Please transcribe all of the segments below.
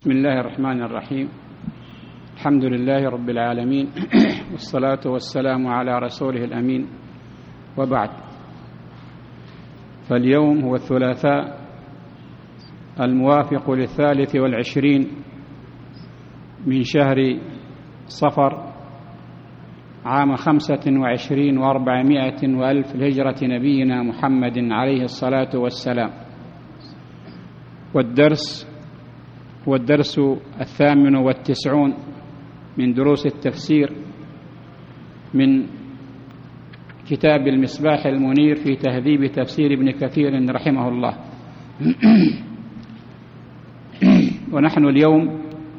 بسم الله الرحمن الرحيم. الحمد لله رب العالمين، والصلاة والسلام على رسوله الأمين، وبعد. فاليوم هو الثلاثاء الموافق 23 من شهر صفر عام 25 و400 وألف الهجرة نبينا محمد عليه الصلاة والسلام. والدرس 98 من دروس التفسير من كتاب المصباح المنير في تهذيب تفسير ابن كثير رحمه الله. ونحن اليوم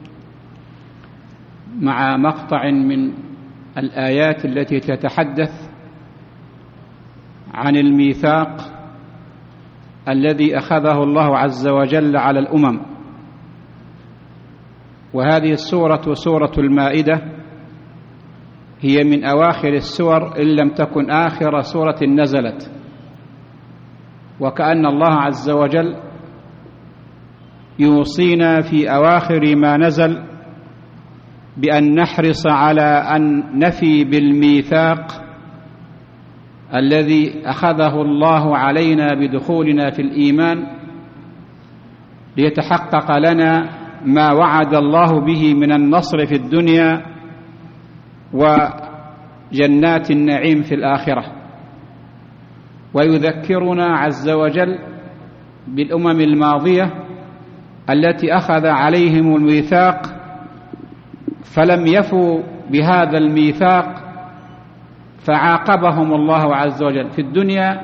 مع مقطع من الآيات التي تتحدث عن الميثاق الذي أخذه الله عز وجل على الأمم. وهذه السورة سورة المائدة هي من أواخر السور إن لم تكن آخر سورة نزلت، وكأن الله عز وجل يوصينا في أواخر ما نزل بأن نحرص على أن نفي بالميثاق الذي أخذه الله علينا بدخولنا في الإيمان، ليتحقق لنا ما وعد الله به من النصر في الدنيا وجنات النعيم في الآخرة. ويذكرنا عز وجل بالأمم الماضية التي أخذ عليهم الميثاق فلم يفوا بهذا الميثاق، فعاقبهم الله عز وجل في الدنيا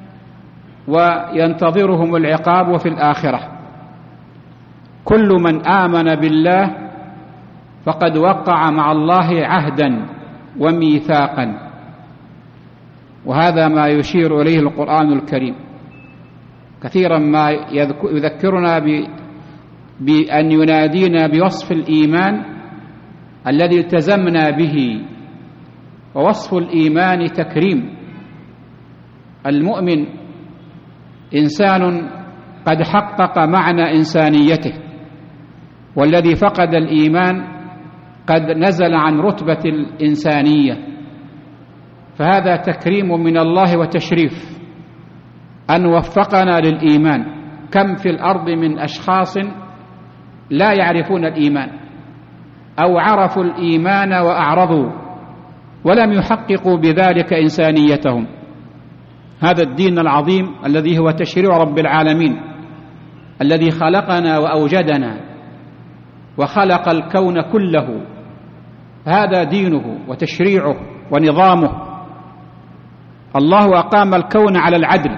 وينتظرهم العقاب في الآخرة. كل من آمن بالله فقد وقع مع الله عهدا وميثاقا، وهذا ما يشير إليه القرآن الكريم. كثيرا ما يذكرنا بأن ينادينا بوصف الإيمان الذي التزمنا به، ووصف الإيمان تكريم. المؤمن إنسان قد حقق معنى إنسانيته، والذي فقد الإيمان قد نزل عن رتبة الإنسانية، فهذا تكريم من الله وتشريف أن وفقنا للإيمان. كم في الأرض من أشخاص لا يعرفون الإيمان، أو عرفوا الإيمان وأعرضوا ولم يحققوا بذلك إنسانيتهم. هذا الدين العظيم الذي هو تشريع رب العالمين، الذي خلقنا وأوجدنا وخلق الكون كله، هذا دينه وتشريعه ونظامه. الله أقام الكون على العدل،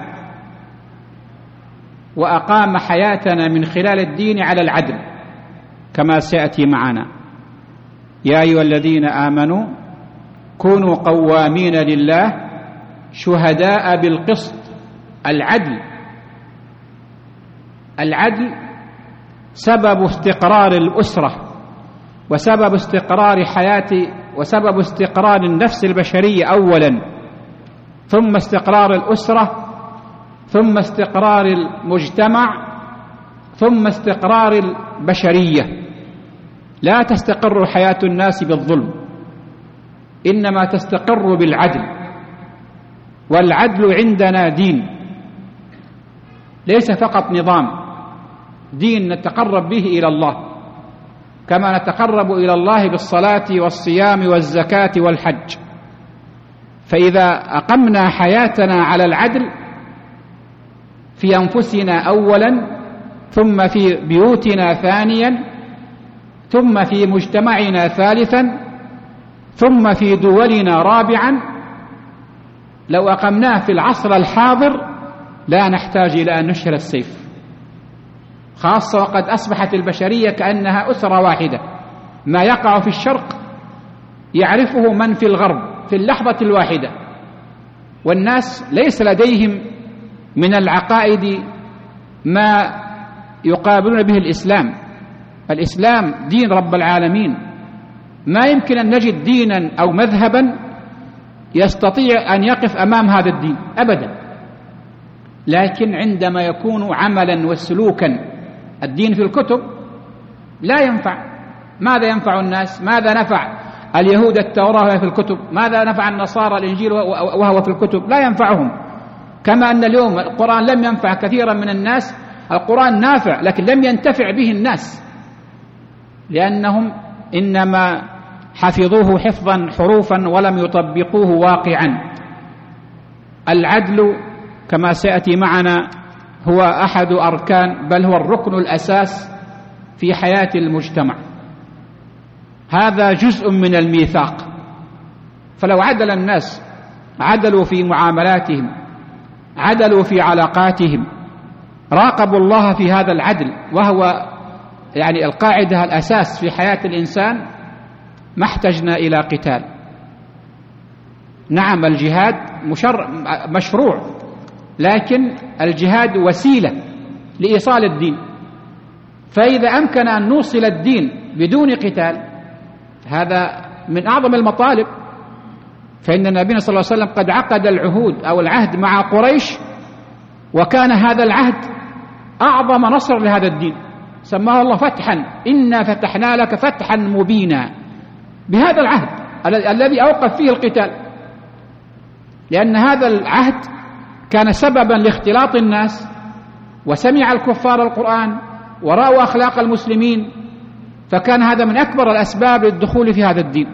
وأقام حياتنا من خلال الدين على العدل كما سيأتي معنا. يا أيها الذين آمنوا كونوا قوامين لله شهداء بالقسط. العدل سبب استقرار الأسرة، وسبب استقرار حياة، وسبب استقرار النفس البشرية أولا، ثم استقرار الأسرة، ثم استقرار المجتمع، ثم استقرار البشرية. لا تستقر حياة الناس بالظلم، إنما تستقر بالعدل. والعدل عندنا دين، ليس فقط نظام، دين نتقرب به إلى الله، كما نتقرب إلى الله بالصلاة والصيام والزكاة والحج. فإذا أقمنا حياتنا على العدل في أنفسنا أولا، ثم في بيوتنا ثانيا، ثم في مجتمعنا ثالثا، ثم في دولنا رابعا، لو أقمناه في العصر الحاضر لا نحتاج إلى أن نشهر السيف، خاصة وقد أصبحت البشرية كأنها أسرة واحدة. ما يقع في الشرق يعرفه من في الغرب في اللحظة الواحدة، والناس ليس لديهم من العقائد ما يقابلون به الإسلام. الإسلام دين رب العالمين، ما يمكن أن نجد دينا أو مذهبا يستطيع أن يقف أمام هذا الدين أبدا. لكن عندما يكون عملا وسلوكا، الدين في الكتب لا ينفع. ماذا ينفع الناس؟ ماذا نفع اليهود التوراة وهي في الكتب؟ ماذا نفع النصارى الإنجيل وهو في الكتب؟ لا ينفعهم. كما أن اليوم القرآن لم ينفع كثيرا من الناس، القرآن نافع لكن لم ينتفع به الناس، لأنهم إنما حفظوه حفظا حروفا ولم يطبقوه واقعا. العدل كما سيأتي معنا هو أحد أركان، بل هو الركن الأساس في حياة المجتمع. هذا جزء من الميثاق. فلو عدل الناس، عدلوا في معاملاتهم، عدلوا في علاقاتهم، راقبوا الله في هذا العدل، وهو يعني القاعدة الأساس في حياة الإنسان، ما احتجنا إلى قتال. نعم الجهاد مشروع، لكن الجهاد وسيلة لإيصال الدين. فإذا أمكن أن نوصل الدين بدون قتال، هذا من أعظم المطالب. فإن النبي صلى الله عليه وسلم قد عقد العهود أو العهد مع قريش، وكان هذا العهد أعظم نصر لهذا الدين، سماه الله فتحا، إنا فتحنا لك فتحا مبينا، بهذا العهد الذي أوقف فيه القتال، لأن هذا العهد كان سببا لاختلاط الناس، وسمع الكفار القرآن ورأوا أخلاق المسلمين، فكان هذا من أكبر الأسباب للدخول في هذا الدين.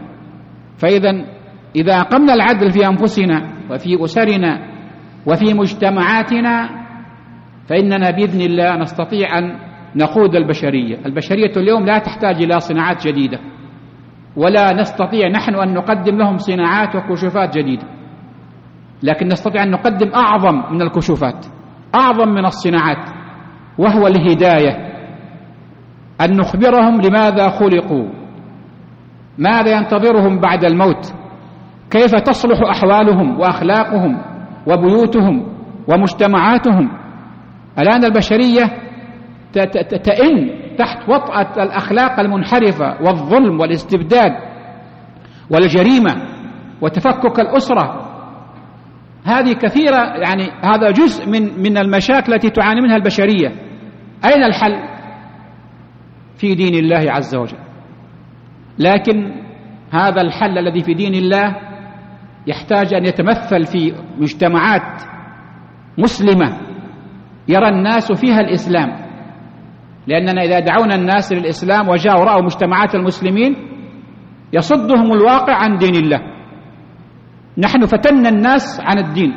إذا أقمنا العدل في أنفسنا وفي أسرنا وفي مجتمعاتنا، فإننا بإذن الله نستطيع أن نقود البشرية. البشرية اليوم لا تحتاج إلى صناعات جديدة، ولا نستطيع نحن أن نقدم لهم صناعات وكشوفات جديدة، لكن نستطيع أن نقدم أعظم من الكشوفات، أعظم من الصناعات، وهو الهداية. أن نخبرهم لماذا خلقوا، ماذا ينتظرهم بعد الموت، كيف تصلح أحوالهم وأخلاقهم وبيوتهم ومجتمعاتهم. الآن البشرية تئن تحت وطأة الأخلاق المنحرفة والظلم والاستبداد والجريمة وتفكك الأسرة. هذه كثيرة، يعني هذا جزء من المشاكل التي تعاني منها البشرية. أين الحل؟ في دين الله عز وجل. لكن هذا الحل الذي في دين الله يحتاج أن يتمثل في مجتمعات مسلمة يرى الناس فيها الإسلام، لأننا إذا دعونا الناس للإسلام وجاءوا رأوا مجتمعات المسلمين يصدهم الواقع عن دين الله. نحن فتنا الناس عن الدين،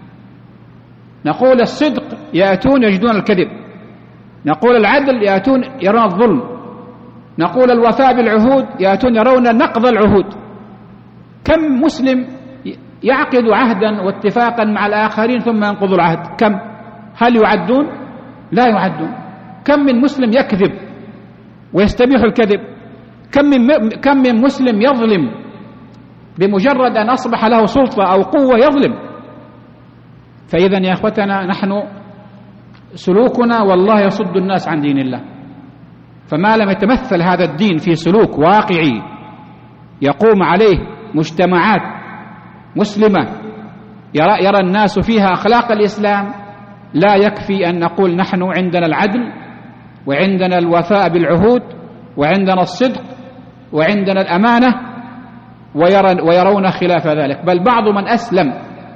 نقول الصدق يأتون يجدون الكذب، نقول العدل يأتون يرون الظلم، نقول الوفاء بالعهود يأتون يرون نقض العهود. كم مسلم يعقد عهدا واتفاقا مع الآخرين ثم ينقض العهد؟ كم؟ هل يعدون؟ لا يعدون. كم من مسلم يكذب ويستبيح الكذب؟ كم من مسلم يظلم بمجرد أن أصبح له سلطة أو قوة يظلم؟ فإذا يا أخوتنا، نحن سلوكنا والله يصد الناس عن دين الله. فما لم يتمثل هذا الدين في سلوك واقعي يقوم عليه مجتمعات مسلمة يرى الناس فيها أخلاق الإسلام، لا يكفي أن نقول نحن عندنا العدل وعندنا الوفاء بالعهود وعندنا الصدق وعندنا الأمانة ويرون خلاف ذلك. بل بعض من أسلم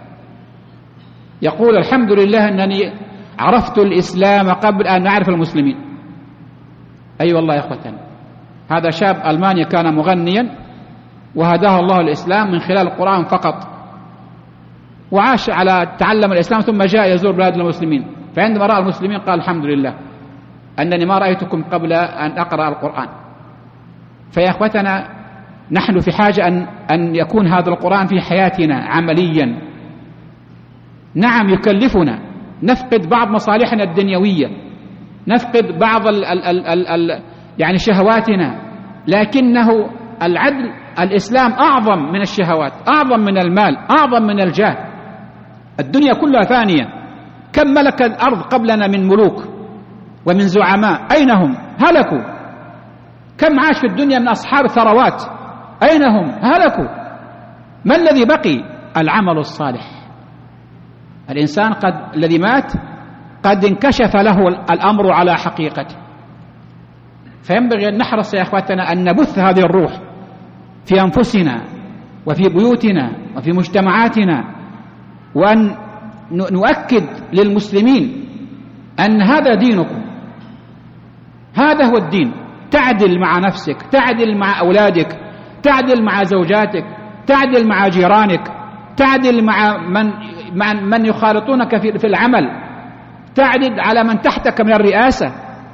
يقول الحمد لله أنني عرفت الإسلام قبل أن أعرف المسلمين. أي والله يا أخوتنا، هذا شاب ألماني كان مغنيا وهداه الله الإسلام من خلال القرآن فقط، وعاش على تعلم الإسلام ثم جاء يزور بلاد المسلمين، فعندما رأى المسلمين قال الحمد لله أنني ما رأيتكم قبل أن أقرأ القرآن. فيا أخوتنا، نحن في حاجة أن يكون هذا القرآن في حياتنا عمليا. نعم يكلفنا، نفقد بعض مصالحنا الدنيوية، نفقد بعض يعني شهواتنا، لكنه العدل الإسلام أعظم من الشهوات، أعظم من المال، أعظم من الجاه. الدنيا كلها فانية. كم ملك الأرض قبلنا من ملوك ومن زعماء، أين هم؟ هلكوا. كم عاش في الدنيا من أصحاب ثروات، أين هم؟ هلكوا. ما الذي بقي؟ العمل الصالح. الإنسان الذي مات قد انكشف له الأمر على حقيقته، فينبغي أن نحرص يا أخواتنا أن نبث هذه الروح في أنفسنا وفي بيوتنا وفي مجتمعاتنا، وأن نؤكد للمسلمين أن هذا دينكم، هذا هو الدين. تعدل مع نفسك، تعدل مع أولادك، تعدل مع زوجاتك، تعدل مع جيرانك، تعدل مع من يخالطونك في العمل، تعدل على من تحتك من الرئاسة.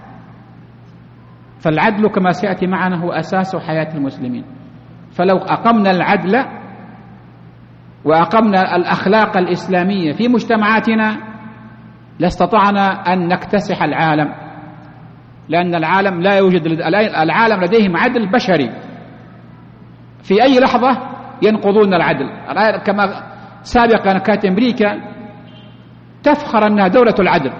فالعدل كما سيأتي معنا هو أساس حياة المسلمين. فلو أقمنا العدل وأقمنا الأخلاق الإسلامية في مجتمعاتنا لاستطعنا أن نكتسح العالم، لأن العالم لا يوجد، العالم لديهم عدل بشري، في أي لحظة ينقضون العدل. كما سابقا كانت أمريكا تفخر أنها دولة العدل،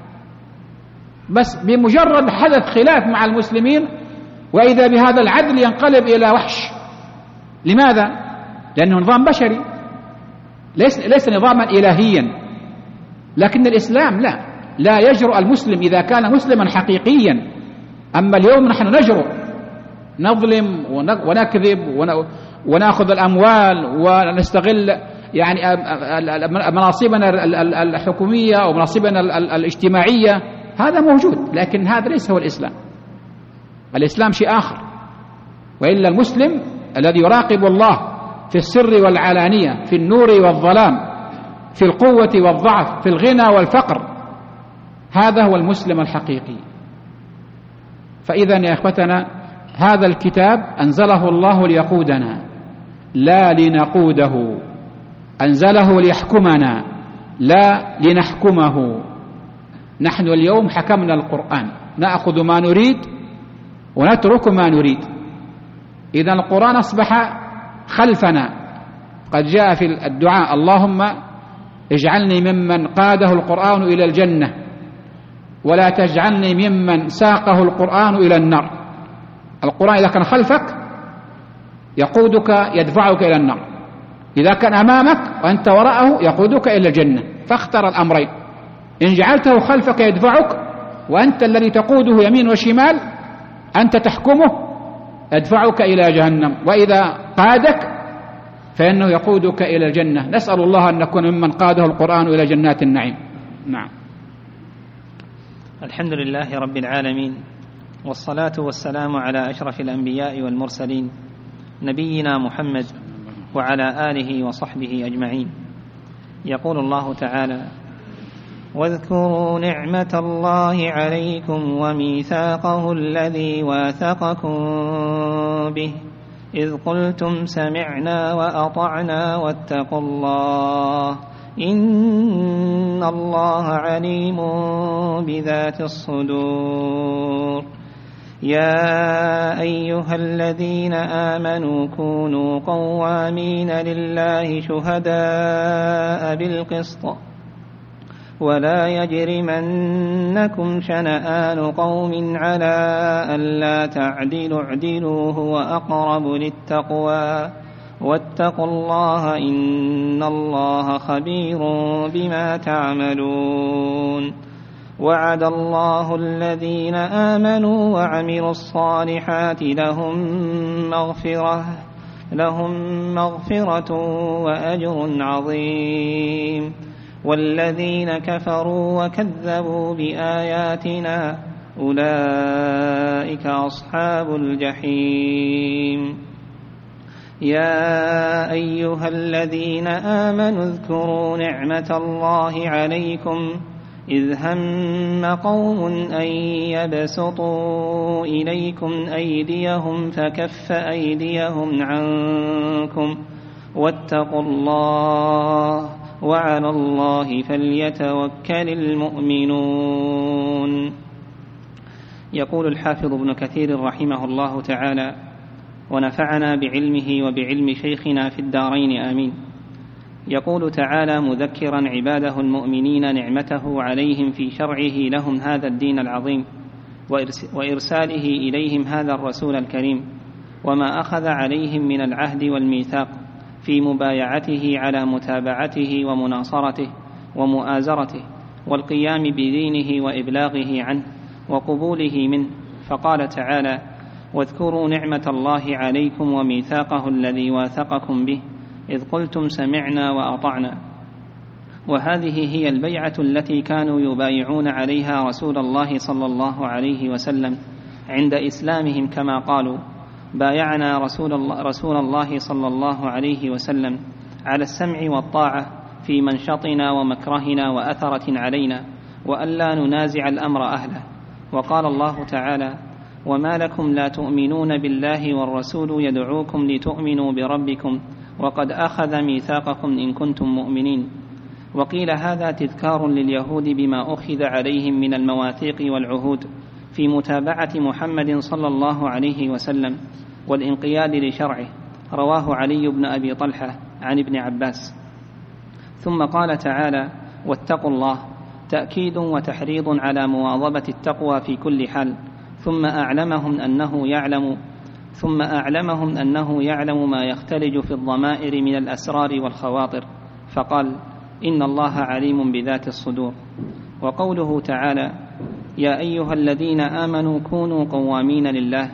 بس بمجرد حدث خلاف مع المسلمين وإذا بهذا العدل ينقلب إلى وحش. لماذا؟ لأنه نظام بشري، ليس نظاما إلهيا. لكن الإسلام لا يجرؤ المسلم إذا كان مسلما حقيقيا. أما اليوم نحن نجرؤ، نظلم ونكذب ونأخذ الأموال ونستغل يعني مناصبنا الحكومية أو مناصبنا الاجتماعية، هذا موجود، لكن هذا ليس هو الإسلام. الإسلام شيء آخر. وإلا المسلم الذي يراقب الله في السر والعلانية، في النور والظلام، في القوة والضعف، في الغنى والفقر، هذا هو المسلم الحقيقي. فإذا يا إخوتنا هذا الكتاب أنزله الله ليقودنا لا لنقوده، أنزله ليحكمنا لا لنحكمه. نحن اليوم حكمنا القرآن، نأخذ ما نريد ونترك ما نريد. إذن القرآن أصبح خلفنا. قد جاء في الدعاء: اللهم اجعلني ممن قاده القرآن إلى الجنة ولا تجعلني ممن ساقه القرآن إلى النار. القرآن إذا كان خلفك يقودك، يدفعك إلى النار، إذا كان أمامك وأنت وراءه يقودك إلى الجنة. فاختر الأمرين. إن جعلته خلفك يدفعك وأنت الذي تقوده يمين وشمال، أنت تحكمه، يدفعك إلى جهنم. وإذا قادك فإنه يقودك إلى الجنة. نسأل الله أن نكون ممن قاده القرآن إلى جنات النعيم. نعم. الحمد لله رب العالمين، والصلاة والسلام على أشرف الأنبياء والمرسلين نبينا محمد وعلى آله وصحبه أجمعين. يقول الله تعالى: واذكروا نعمة الله عليكم وميثاقه الذي واثقكم به إذ قلتم سمعنا وأطعنا واتقوا الله إن الله عليم بذات الصدور. يا أيها الذين آمنوا كونوا قوامين لله شهداء بالقسط ولا يجرمنكم شنآن قوم على ألا تعدلوا اعدلوا هو أقرب للتقوى واتقوا الله إن الله خبير بما تعملون. وعد الله الذين آمنوا وعملوا الصالحات لهم مغفرة وأجر عظيم. والذين كفروا وكذبوا بآياتنا أولئك أصحاب الجحيم. يا أيها الذين آمنوا اذكروا نعمة الله عليكم إذ هم قوم أن يبسطوا إليكم أيديهم فكف أيديهم عنكم واتقوا الله وعلى الله فليتوكل المؤمنون. يقول الحافظ ابن كثير رحمه الله تعالى: ونفعنا بعلمه وبعلم شيخنا في الدارين آمين. يقول تعالى مذكرا عباده المؤمنين نعمته عليهم في شرعه لهم هذا الدين العظيم وإرساله إليهم هذا الرسول الكريم، وما أخذ عليهم من العهد والميثاق في مبايعته على متابعته ومناصرته ومؤازرته والقيام بدينه وإبلاغه عنه وقبوله منه، فقال تعالى: واذكروا نعمة الله عليكم وميثاقه الذي واثقكم به إذ قلتم سمعنا وأطعنا. وهذه هي البيعة التي كانوا يبايعون عليها رسول الله صلى الله عليه وسلم عند إسلامهم، كما قالوا: بايعنا رسول الله صلى الله عليه وسلم على السمع والطاعة في منشطنا ومكرهنا وأثرة علينا، وألا ننازع الأمر أهله. وقال الله تعالى: وما لكم لا تؤمنون بالله والرسول يدعوكم لتؤمنوا بربكم وقد أخذ ميثاقكم إن كنتم مؤمنين. وقيل هذا تذكار لليهود بما أخذ عليهم من المواثيق والعهود في متابعة محمد صلى الله عليه وسلم والانقياد لشرعه. رواه علي بن أبي طلحة عن ابن عباس. ثم قال تعالى: واتقوا الله، تأكيد وتحريض على مواظبة التقوى في كل حال. ثم أعلمهم أنه يعلم ما يختلج في الضمائر من الأسرار والخواطر، فقال: إن الله عليم بذات الصدور. وقوله تعالى: يا أيها الذين آمنوا كونوا قوامين لله،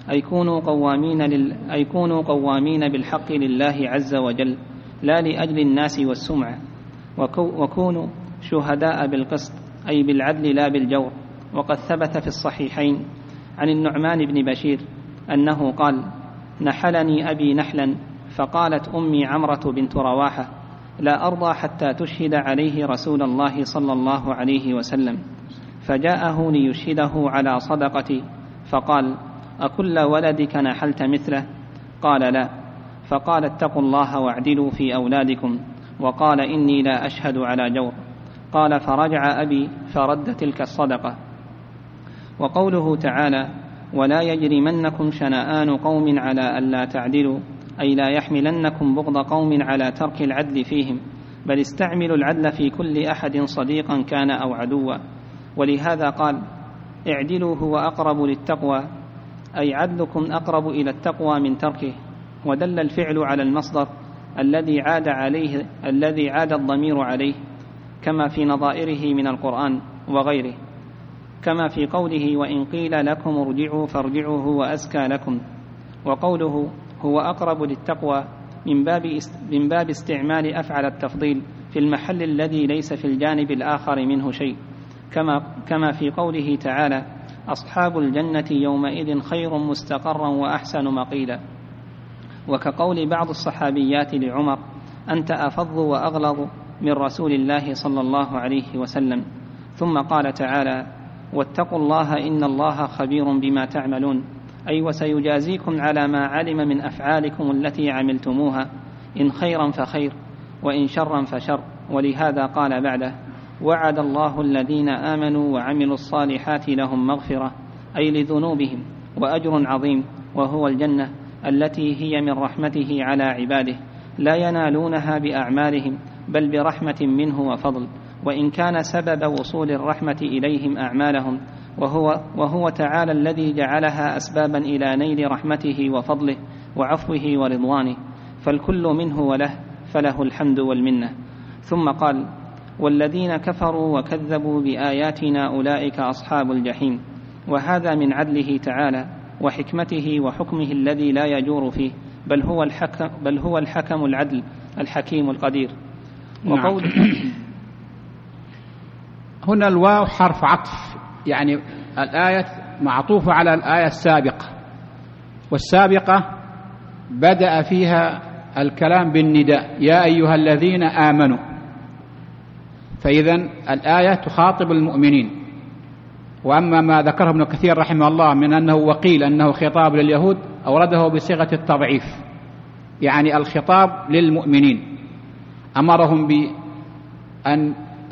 أي كونوا قوامين بالحق لله عز وجل لا لأجل الناس والسمعة، وكونوا شهداء بالقسط أي بالعدل لا بالجور. وقد ثبت في الصحيحين عن النعمان بن بشير أنه قال: نحلني أبي نحلا، فقالت أمي عمرة بنت رواحة: لا أرضى حتى تشهد عليه رسول الله صلى الله عليه وسلم. فجاءه ليشهده على صدقتي، فقال: أكل ولدك نحلت مثله؟ قال: لا. فقال: اتقوا الله واعدلوا في أولادكم. وقال: إني لا أشهد على جور. قال: فرجع أبي فرد تلك الصدقة. وقوله تعالى: ولا يجرمنكم شنآن قوم على ألا تعدلوا، أي لا يحملنكم بغض قوم على ترك العدل فيهم، بل استعملوا العدل في كل أحد صديقا كان أو عدوا. ولهذا قال: اعدلوا هو أقرب للتقوى، أي عدلكم أقرب إلى التقوى من تركه. ودل الفعل على المصدر الذي عاد الضمير عليه، كما في نظائره من القرآن وغيره، كما في قوله: وإن قيل لكم ارجعوا فارجعوا هو أزكى لكم. وقوله هو أقرب للتقوى من باب استعمال أفعل التفضيل في المحل الذي ليس في الجانب الآخر منه شيء، كما في قوله تعالى: أصحاب الجنة يومئذ خير مستقرا وأحسن مقيلا. وكقول بعض الصحابيات لعمر: أنت أفض وأغلظ من رسول الله صلى الله عليه وسلم. ثم قال تعالى: واتقوا الله إن الله خبير بما تعملون، أي وسيجازيكم على ما علم من أفعالكم التي عملتموها، إن خيرا فخير وإن شرا فشر. ولهذا قال بعده: وعد الله الذين آمنوا وعملوا الصالحات لهم مغفرة، أي لذنوبهم، وأجر عظيم، وهو الجنة التي هي من رحمته على عباده، لا ينالونها بأعمالهم بل برحمة منه وفضل، وإن كان سبب وصول الرحمة إليهم أعمالهم، وهو تعالى الذي جعلها أسبابا إلى نيل رحمته وفضله وعفوه ورضوانه، فالكل منه وله، فله الحمد والمنة. ثم قال: والذين كفروا وكذبوا بآياتنا أولئك أصحاب الجحيم. وهذا من عدله تعالى وحكمته وحكمه الذي لا يجور فيه، بل هو الحكم العدل الحكيم القدير. نعم. هنا الواو حرف عطف، يعني الآية معطوفة على الآية السابقة، والسابقة بدأ فيها الكلام بالنداء: يا أيها الذين آمنوا. فإذن الآية تخاطب المؤمنين. وأما ما ذكره ابن كثير رحمه الله من أنه وقيل أنه خطاب لليهود، أورده بصيغة التضعيف، يعني الخطاب للمؤمنين، أمرهم بأن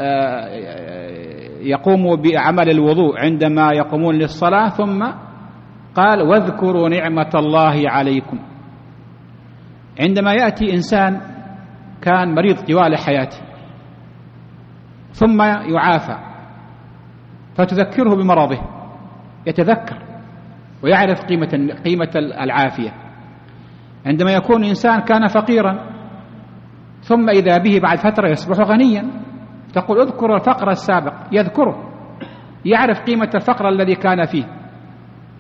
يقوموا بعمل الوضوء عندما يقومون للصلاة، ثم قال: واذكروا نعمة الله عليكم. عندما يأتي إنسان كان مريض طوال حياته ثم يعافى، فتذكره بمرضه، يتذكر ويعرف قيمة العافية. عندما يكون إنسان كان فقيرا ثم إذا به بعد فترة يصبح غنيا، تقول: اذكر الفقر السابق، يذكره، يعرف قيمة الفقر الذي كان فيه.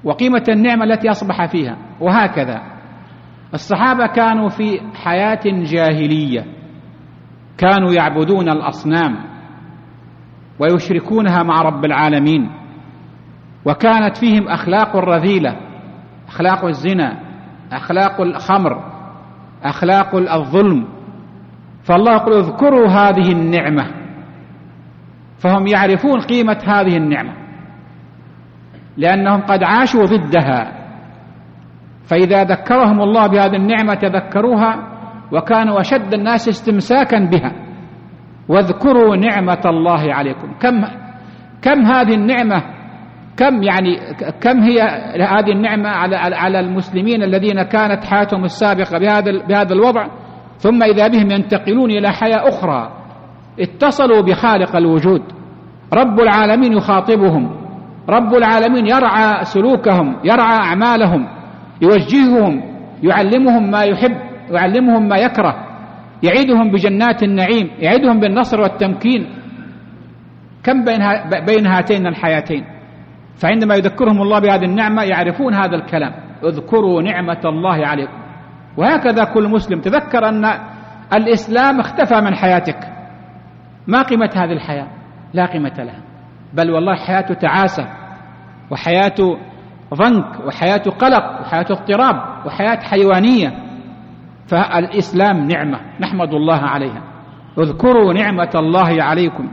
وقيمة النعمة التي أصبح فيها. وهكذا الصحابة كانوا في حياة جاهلية، كانوا يعبدون الأصنام ويشركونها مع رب العالمين، وكانت فيهم أخلاق رذيلة، أخلاق الزنا، أخلاق الخمر، أخلاق الظلم. فالله يقول اذكروا هذه النعمة، فهم يعرفون قيمة هذه النعمة لأنهم قد عاشوا ضدها، فإذا ذكرهم الله بهذه النعمة تذكروها وكانوا أشد الناس استمساكا بها. واذكروا نعمة الله عليكم. كم هذه النعمة، كم هي هذه النعمة على المسلمين الذين كانت حياتهم السابقة بهذا الوضع، ثم إذا بهم ينتقلون إلى حياة أخرى، اتصلوا بخالق الوجود، رب العالمين يخاطبهم، رب العالمين يرعى سلوكهم، يرعى أعمالهم، يوجههم، يعلمهم ما يحب، يعلمهم ما يكره، يعيدهم بجنات النعيم، يعيدهم بالنصر والتمكين. كم بين هاتين الحياتين. فعندما يذكرهم الله بهذه النعمة يعرفون هذا الكلام، اذكروا نعمة الله عليكم. وهكذا كل مسلم تذكر أن الإسلام اختفى من حياتك. ما قيمة هذه الحياة؟ لا قيمة لها، بل والله حياة تعاسة، وحياة ضنك، وحياة قلق، وحياة اضطراب، وحياة حيوانية. فالإسلام نعمة نحمد الله عليها. اذكروا نعمة الله عليكم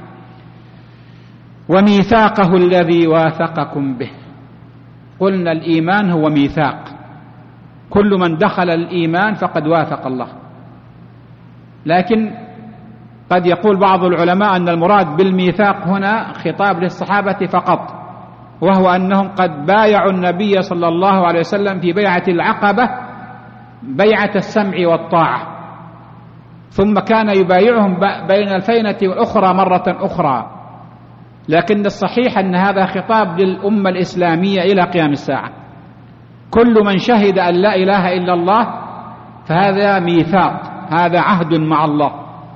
وميثاقه الذي واثقكم به. قلنا الإيمان هو ميثاق، كل من دخل الإيمان فقد واثق الله. لكن قد يقول بعض العلماء أن المراد بالميثاق هنا خطاب للصحابة فقط، وهو أنهم قد بايعوا النبي صلى الله عليه وسلم في بيعة العقبة بيعة السمع والطاعة، ثم كان يبايعهم بين الفينة والأخرى مرة أخرى. لكن الصحيح أن هذا خطاب للأمة الإسلامية إلى قيام الساعة. كل من شهد أن لا إله إلا الله فهذا ميثاق، هذا عهد مع الله.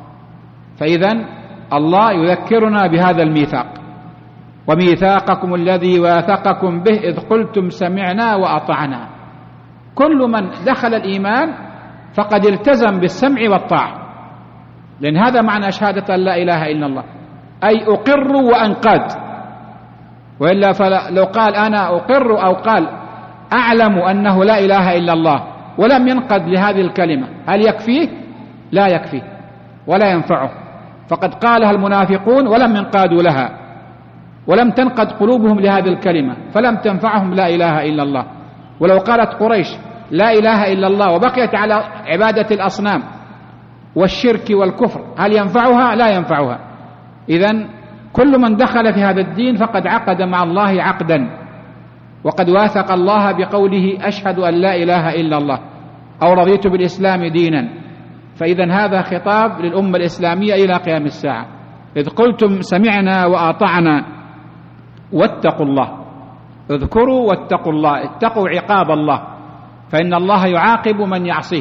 فإذن الله يذكرنا بهذا الميثاق، وميثاقكم الذي واثقكم به إذ قلتم سمعنا وأطعنا. كل من دخل الإيمان فقد التزم بالسمع والطاعة، لأن هذا معنى شهادة أن لا إله إلا الله، أي أقر وأنقاد. وإلا لو قال أنا أقر أو قال أعلم أنه لا إله إلا الله ولم ينقد لهذه الكلمة، هل يكفيه؟ لا يكفيه ولا ينفعه. فقد قالها المنافقون ولم ينقادوا لها، ولم تنقد قلوبهم لهذه الكلمة، فلم تنفعهم لا إله إلا الله. ولو قالت قريش لا إله إلا الله وبقيت على عبادة الأصنام والشرك والكفر، هل ينفعها؟ لا ينفعها. إذن كل من دخل في هذا الدين فقد عقد مع الله عقدا، وقد واثق الله بقوله أشهد أن لا إله إلا الله أو رضيت بالإسلام دينا. فإذن هذا خطاب للأمة الإسلامية إلى قيام الساعة. إذ قلتم سمعنا وأطعنا واتقوا الله. اذكروا واتقوا الله، اتقوا عقاب الله، فإن الله يعاقب من يعصيه.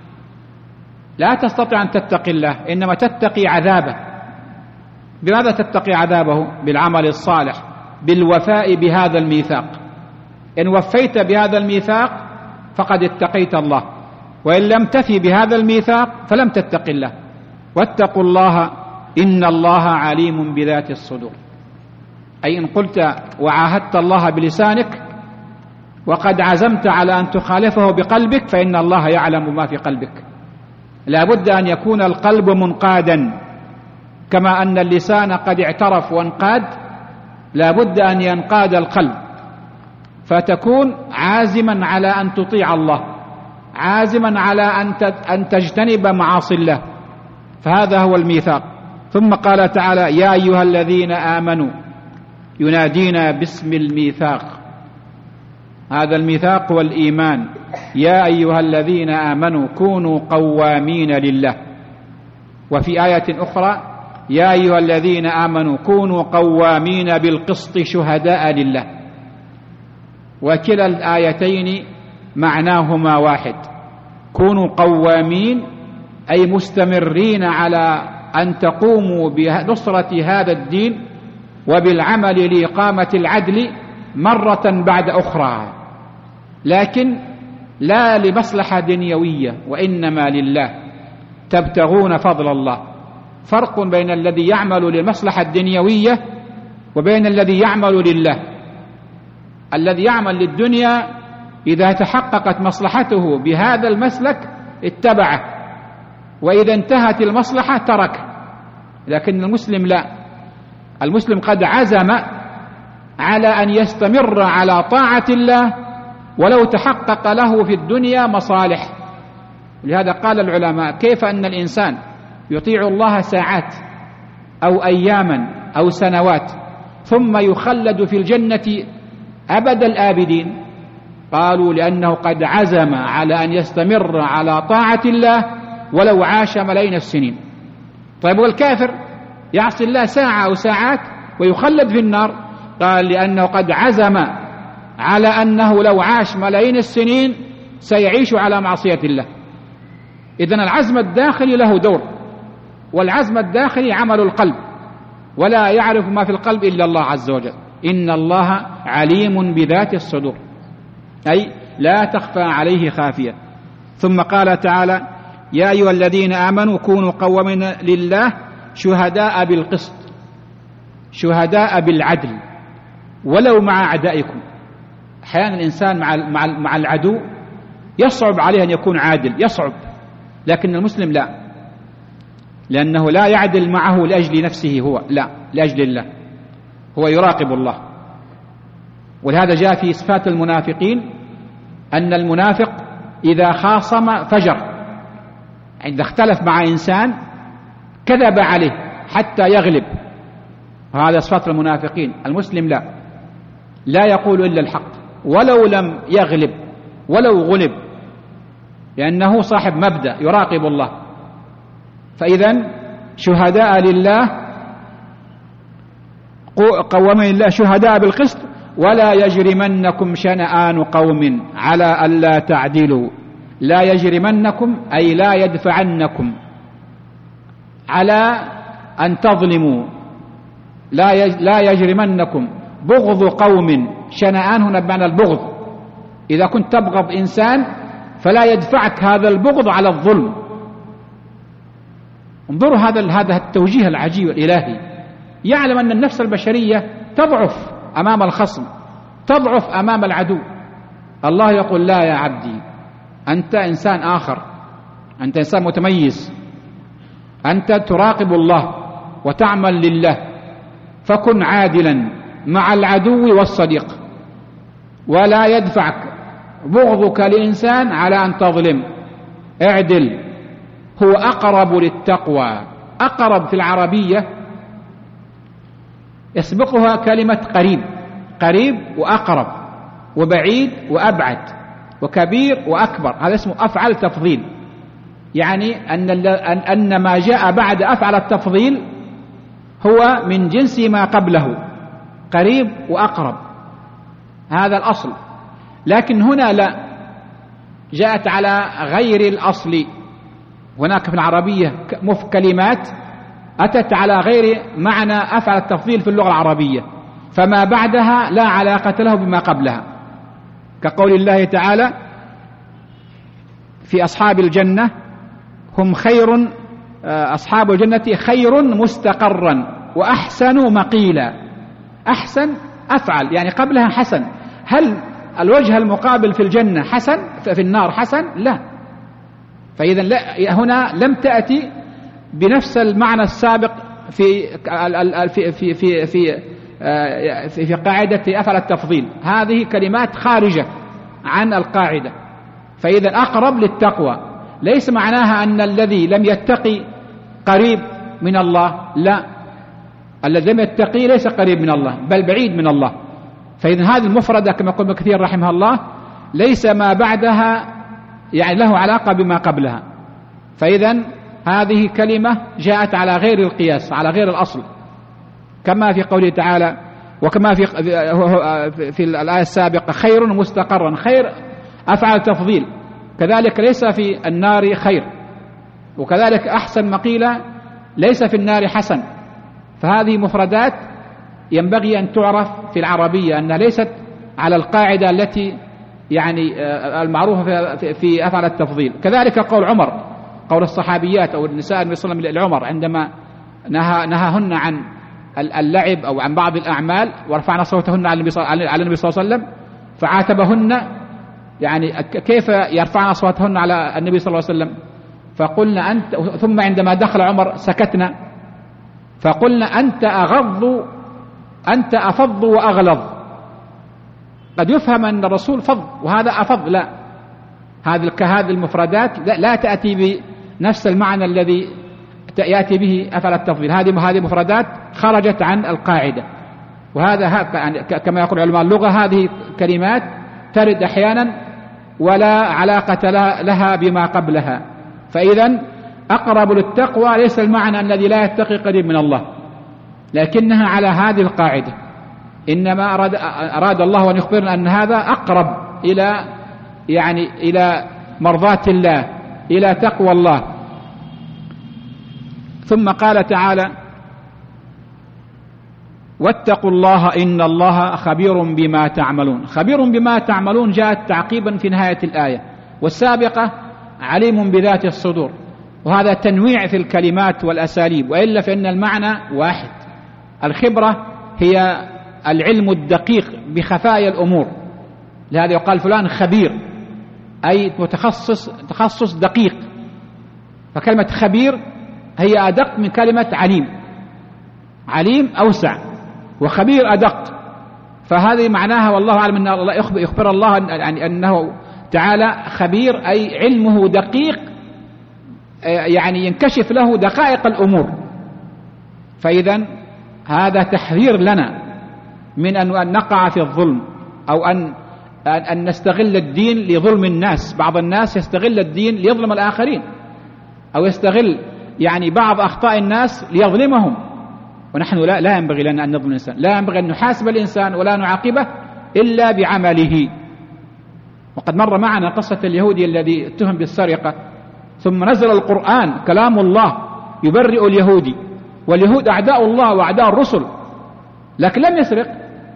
لا تستطيع أن تتقي الله، إنما تتقي عذابه. بماذا تتقي عذابه؟ بالعمل الصالح، بالوفاء بهذا الميثاق. إن وفيت بهذا الميثاق فقد اتقيت الله، وإن لم تفي بهذا الميثاق فلم تتق الله. واتقوا الله إن الله عليم بذات الصدور. أي إن قلت وعاهدت الله بلسانك وقد عزمت على أن تخالفه بقلبك فإن الله يعلم ما في قلبك. لا بد أن يكون القلب منقادا، كما أن اللسان قد اعترف وانقاد، لا بد أن ينقاد القلب، فتكون عازما على أن تطيع الله، عازما على أن تجتنب معاصي الله. فهذا هو الميثاق. ثم قال تعالى يا أيها الذين آمنوا، ينادينا باسم الميثاق. هذا الميثاق هو الإيمان. يا أيها الذين آمنوا كونوا قوامين لله. وفي آية أخرى يا أيها الذين آمنوا كونوا قوامين بالقسط شهداء لله. وكلا الآيتين معناهما واحد، كونوا قوامين أي مستمرين على أن تقوموا بنصرة هذا الدين وبالعمل لإقامة العدل مرة بعد أخرى. لكن لا لمصلحة دنيوية، وإنما لله، تبتغون فضل الله. فرق بين الذي يعمل للمصلحة الدنيوية وبين الذي يعمل لله. الذي يعمل للدنيا إذا تحققت مصلحته بهذا المسلك اتبعه، وإذا انتهت المصلحة ترك. لكن المسلم لا، المسلم قد عزم على أن يستمر على طاعة الله ولو تحقق له في الدنيا مصالح. لهذا قال العلماء: كيف أن الإنسان يطيع الله ساعات أو أياما أو سنوات ثم يخلد في الجنة أبد الآبدين؟ قالوا: لأنه قد عزم على أن يستمر على طاعة الله ولو عاش ملايين السنين. طيب والكافر يعصي الله ساعة أو ساعات ويخلد في النار؟ قال: لأنه قد عزم على أنه لو عاش ملايين السنين سيعيش على معصية الله. إذن العزم الداخلي له دور، والعزم الداخلي عمل القلب، ولا يعرف ما في القلب إلا الله عز وجل. إن الله عليم بذات الصدور، أي لا تخفى عليه خافية. ثم قال تعالى: يا أيها الذين آمنوا كونوا قوامين لله شهداء بالقسط، شهداء بالعدل ولو مع أعدائكم. أحيانا الإنسان مع العدو يصعب عليه أن يكون عادل، يصعب، لكن المسلم لا، لأنه لا يعدل معه لأجل نفسه هو، لا، لأجل الله، هو يراقب الله. ولهذا جاء في صفات المنافقين أن المنافق إذا خاصم فجر، إذا اختلف مع إنسان كذب عليه حتى يغلب، وهذا صفات المنافقين. المسلم لا، لا يقول إلا الحق ولو لم يغلب ولو غلب، لأنه صاحب مبدأ يراقب الله. فإذن شهداء لله، قوامين لله شهداء بالقسط ولا يجرمنكم شنآن قوم على ألا تعدلوا. لا يجرمنكم أي لا يدفعنكم على أن تظلموا. لا يجرمنكم بغض قوم، شنآن هنا بمعنى البغض. إذا كنت تبغض إنسان فلا يدفعك هذا البغض على الظلم. انظروا هذا التوجيه العجيب الإلهي. يعلم أن النفس البشرية تضعف أمام الخصم، تضعف أمام العدو. الله يقول: لا يا عبدي، أنت إنسان آخر، أنت إنسان متميز، أنت تراقب الله وتعمل لله، فكن عادلا مع العدو والصديق، ولا يدفعك بغضك لإنسان على أن تظلم. اعدل، هو أقرب للتقوى. أقرب في العربية يسبقها كلمة قريب، قريب وأقرب، وبعيد وأبعد، وكبير وأكبر. هذا اسمه أفعل تفضيل، يعني أن ما جاء بعد أفعل التفضيل هو من جنس ما قبله، قريب وأقرب، هذا الأصل. لكن هنا لا، جاءت على غير الأصل. هناك في العربية كلمات أتت على غير معنى أفعل التفضيل في اللغة العربية، فما بعدها لا علاقة له بما قبلها، كقول الله تعالى في أصحاب الجنة: هم خير، أصحاب الجنة خير مستقرا وأحسن مقيلا. أحسن أفعل، يعني قبلها حسن. هل الوجه المقابل في الجنة حسن؟ في النار حسن؟ لا. فإذا هنا لم تأتي بنفس المعنى السابق في في في في في قاعدة أفعل التفضيل. هذه كلمات خارجة عن القاعدة. فإذا أقرب للتقوى ليس معناها أن الذي لم يتقي قريب من الله، لا، الذي لم يتقي ليس قريب من الله بل بعيد من الله. فإذا هذه المفردة كما يقول ابن كثير رحمه الله ليس ما بعدها يعني له علاقة بما قبلها. فإذا هذه كلمة جاءت على غير القياس، على غير الأصل، كما في قوله تعالى وكما في الآية السابقة: خير مستقرا. خير أفعل تفضيل، كذلك ليس في النار خير، وكذلك أحسن مقيلة ليس في النار حسن. فهذه مفردات ينبغي أن تعرف في العربية أنها ليست على القاعدة التي يعني المعروفة في أفعال التفضيل. كذلك قول عمر، قول الصحابيات أو النساء النبي صلى الله عليه وسلم لعمر عندما نهاهن عن اللعب أو عن بعض الأعمال ورفعنا صوتهن على النبي صلى الله عليه وسلم، فعاتبهن يعني كيف يرفعن أصواتهن على النبي صلى الله عليه وسلم، فقلنا أنت، ثم عندما دخل عمر سكتنا فقلنا أنت أفض وأغلظ. قد يفهم أن الرسول فض وهذا أفض، لا، هذه المفردات لا تأتي بنفس المعنى الذي يأتي به أفعل التفضيل. هذه مفردات خرجت عن القاعدة، وهذا كما يقول علماء اللغة هذه كلمات ترد أحيانا ولا علاقة لها بما قبلها. فإذا أقرب للتقوى ليس المعنى الذي لا يتقي قريب من الله، لكنها على هذه القاعدة. إنما أراد الله أن يخبرنا أن هذا أقرب إلى مرضاة الله، إلى تقوى الله. ثم قال تعالى: واتقوا الله إن الله خبير بما تعملون. خبير بما تعملون جاءت تعقيبا في نهاية الآية، والسابقة عليم بذات الصدور، وهذا تنويع في الكلمات والأساليب، وإلا فإن المعنى واحد. الخبرة هي العلم الدقيق بخفايا الأمور، لهذا يقال فلان خبير، أي تخصص دقيق. فكلمة خبير هي أدق من كلمة عليم. عليم أوسع وخبير أدق، فهذه معناها والله أعلم أن الله يخبر الله أنه تعالى خبير، أي علمه دقيق، يعني ينكشف له دقائق الأمور. فإذا هذا تحذير لنا من أن نقع في الظلم، أو أن نستغل الدين لظلم الناس. بعض الناس يستغل الدين ليظلم الآخرين، أو يستغل بعض أخطاء الناس ليظلمهم، ونحن لا ينبغي لنا أن نظلم الإنسان، لا ينبغي أن نحاسب الإنسان ولا نعاقبه إلا بعمله. وقد مر معنا قصة اليهودي الذي اتهم بالسرقة، ثم نزل القرآن كلام الله يبرئ اليهودي، واليهود أعداء الله وأعداء الرسل، لكن لم يسرق.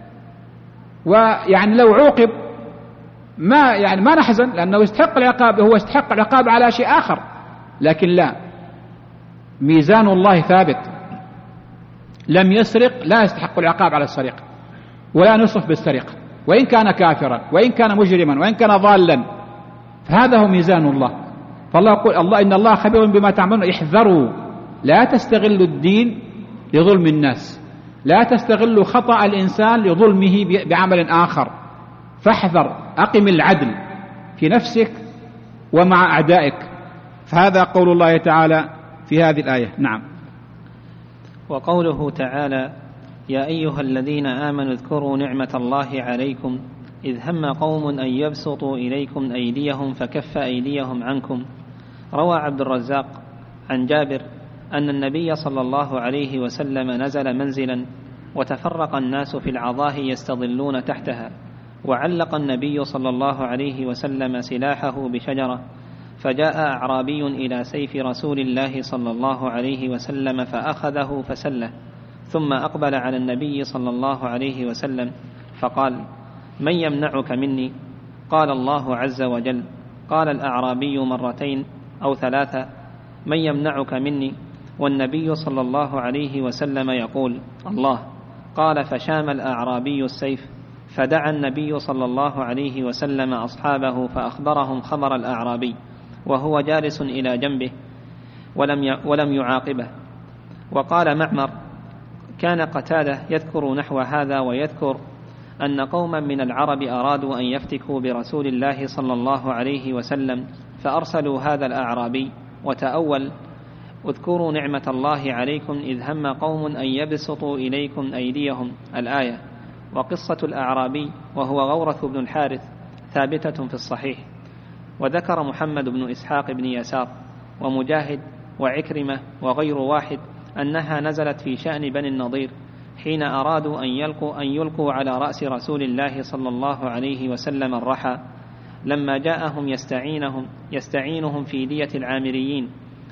لو عوقب ما نحزن، لأنه يستحق العقاب، هو يستحق العقاب على شيء آخر، لكن لا، ميزان الله ثابت. لم يسرق لا يستحق العقاب على السرقة، ولا نصف بالسرقة، وإن كان كافرا وإن كان مجرما وإن كان ضالا، فهذا هو ميزان الله. فالله يقول إن الله خبير بما تعملون. احذروا، لا تستغلوا الدين لظلم الناس، لا تستغلوا خطأ الإنسان لظلمه بعمل آخر، فاحذر، أقم العدل في نفسك ومع أعدائك. فهذا قول الله تعالى في هذه الآية. نعم. وقوله تعالى: يا أيها الذين آمنوا اذكروا نعمة الله عليكم إذ هم قوم أن يبسطوا إليكم أيديهم فكف أيديهم عنكم. روى عبد الرزاق عن جابر أن النبي صلى الله عليه وسلم نزل منزلا وتفرق الناس في العظاه يستظلون تحتها، وعلق النبي صلى الله عليه وسلم سلاحه بشجرة، فجاء أعرابي إلى سيف رسول الله صلى الله عليه وسلم فأخذه فسله، ثم أقبل على النبي صلى الله عليه وسلم فقال: من يمنعك مني؟ قال: الله عز وجل. قال الأعرابي مرتين أو ثلاثة: من يمنعك مني؟ والنبي صلى الله عليه وسلم يقول: الله. قال: فشام الأعرابي السيف، فدعا النبي صلى الله عليه وسلم أصحابه فأخبرهم خبر الأعرابي وهو جالس إلى جنبه ولم يعاقبه. وقال معمر: كان قتادة يذكر نحو هذا، ويذكر أن قوما من العرب أرادوا أن يفتكوا برسول الله صلى الله عليه وسلم فأرسلوا هذا الأعرابي، وتأول: اذكروا نعمة الله عليكم إذ هم قوم أن يبسطوا إليكم أيديهم، الآية. وقصة الأعرابي وهو غورث بن الحارث ثابتة في الصحيح. وذكر محمد بن إسحاق بن يسار ومجاهد وعكرمة وغير واحد أنها نزلت في شأن بني النضير حين أرادوا أن يلقوا على رأس رسول الله صلى الله عليه وسلم الرحى، لما جاءهم يستعينهم في دية العامريين،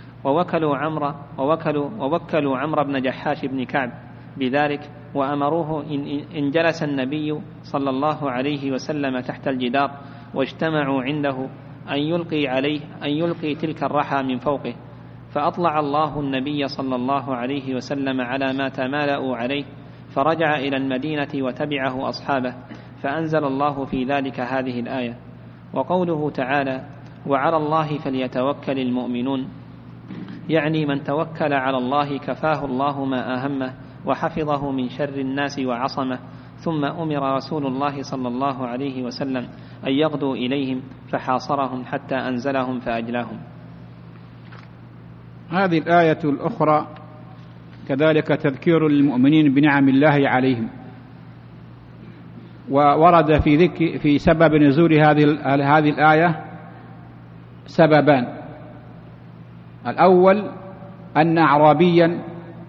ووكلوا عمرو بن جحاش بن كعب بذلك، وأمروه إن جلس النبي صلى الله عليه وسلم تحت الجدار واجتمعوا عنده أن يلقي تلك الرحى من فوقه، فأطلع الله النبي صلى الله عليه وسلم على ما تمالأوا عليه، فرجع إلى المدينة وتبعه أصحابه، فأنزل الله في ذلك هذه الآية. وقوله تعالى: وعلى الله فليتوكل المؤمنون، يعني من توكل على الله كفاه الله ما أهمه وحفظه من شر الناس وعصمه. ثم أمر رسول الله صلى الله عليه وسلم أن يغدوا إليهم فحاصرهم حتى أنزلهم فأجلاهم. هذه الآية الأخرى كذلك تذكير للمؤمنين بنعم الله عليهم، وورد في سبب نزول هذه الآية سببان. الأول أن أعرابيا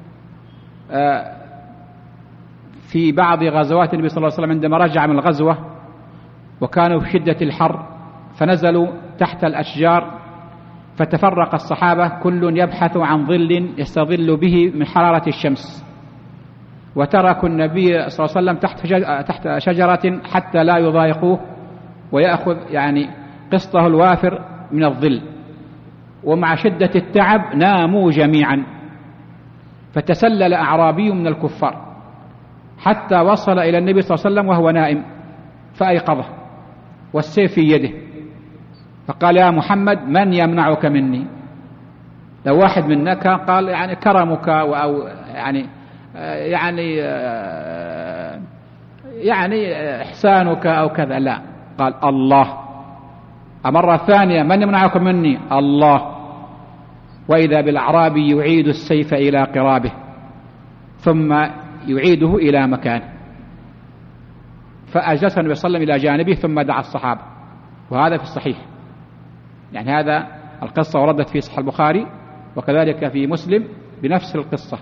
في بعض غزوات النبي صلى الله عليه وسلم عندما رجع من الغزوة وكانوا في شدة الحر فنزلوا تحت الأشجار، فتفرق الصحابة كل يبحث عن ظل يستظل به من حرارة الشمس، وتركوا النبي صلى الله عليه وسلم تحت شجرة حتى لا يضايقوه ويأخذ يعني قسطه الوافر من الظل. ومع شدة التعب ناموا جميعا، فتسلل أعرابي من الكفار حتى وصل إلى النبي صلى الله عليه وسلم وهو نائم، فأيقظه والسيف في يده، فقال: يا محمد من يمنعك مني؟ لو واحد منك قال يعني كرمك أو يعني إحسانك أو كذا، لا، قال الله. مرة ثانية: من يمنعك مني؟ الله. وإذا بالأعرابي يعيد السيف إلى قرابه ثم يعيده إلى مكانه، فأجلس النبي صلى الله عليه وسلم إلى جانبه ثم دعا الصحابة، وهذا في الصحيح. يعني هذا القصة وردت في صحيح البخاري وكذلك في مسلم بنفس القصة.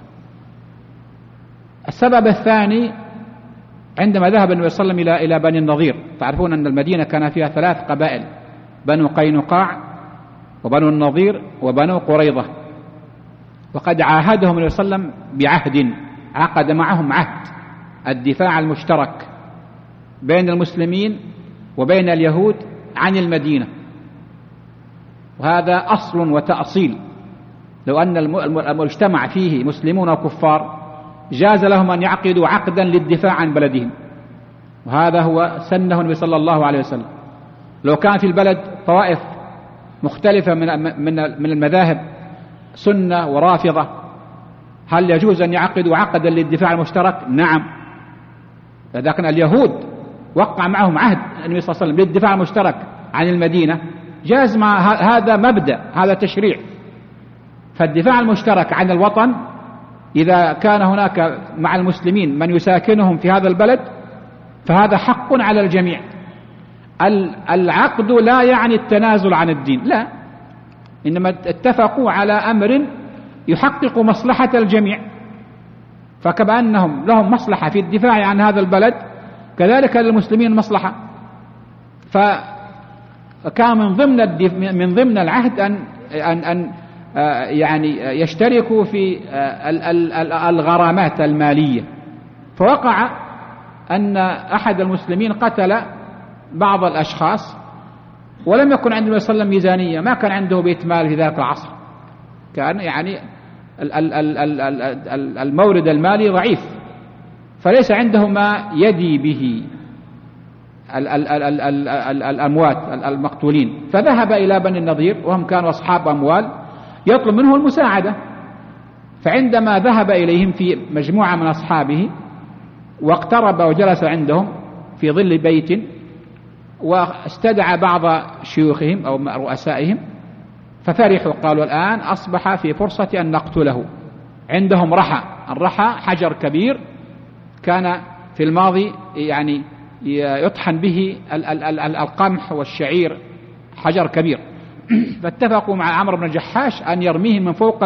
السبب الثاني عندما ذهب النبي صلى الله عليه وسلم إلى بني النضير. تعرفون أن المدينة كان فيها 3 قبائل: بنو قينقاع وبنو النضير وبنو قريظة، وقد عاهدهم النبي صلى الله عليه وسلم بعهد، عقد معهم عهد الدفاع المشترك بين المسلمين وبين اليهود عن المدينة، وهذا أصل وتأصيل. لو أن المجتمع فيه مسلمون وكفار جاز لهم أن يعقدوا عقدا للدفاع عن بلدهم، وهذا هو سنه النبي صلى الله عليه وسلم. لو كان في البلد طوائف مختلفة من المذاهب، سنة ورافضة، هل يجوز أن يعقدوا عقدا للدفاع المشترك؟ نعم. لكن اليهود وقع معهم عهد النبي صلى الله عليه وسلم للدفاع المشترك عن المدينة، جاز مع هذا مبدأ، هذا تشريع. فالدفاع المشترك عن الوطن إذا كان هناك مع المسلمين من يساكنهم في هذا البلد فهذا حق على الجميع. العقد لا يعني التنازل عن الدين، لا، إنما اتفقوا على أمر يحقق مصلحة الجميع. فكما أنهم لهم مصلحة في الدفاع عن هذا البلد كذلك للمسلمين مصلحة. فكان من ضمن العهد أن يعني يشتركوا في الغرامات المالية. فوقع أن أحد المسلمين قتل بعض الأشخاص ولم يكن عند النبي صلى الله عليه وسلم ميزانية، ما كان عنده بيت مال في ذلك العصر، كان يعني المورد المالي ضعيف، فليس عنده ما يدي به الأموات المقتولين. فذهب إلى بني النضير وهم كانوا أصحاب أموال يطلب منه المساعدة. فعندما ذهب إليهم في مجموعة من أصحابه واقترب وجلس عندهم في ظل بيت، واستدعى بعض شيوخهم أو رؤسائهم، ففرحوا، قالوا الآن أصبح في فرصة أن نقتله. عندهم رحى، الرحى حجر كبير كان في الماضي يعني يطحن به القمح والشعير، حجر كبير. فاتفقوا مع عمرو بن الجحاش أن يرميه من فوق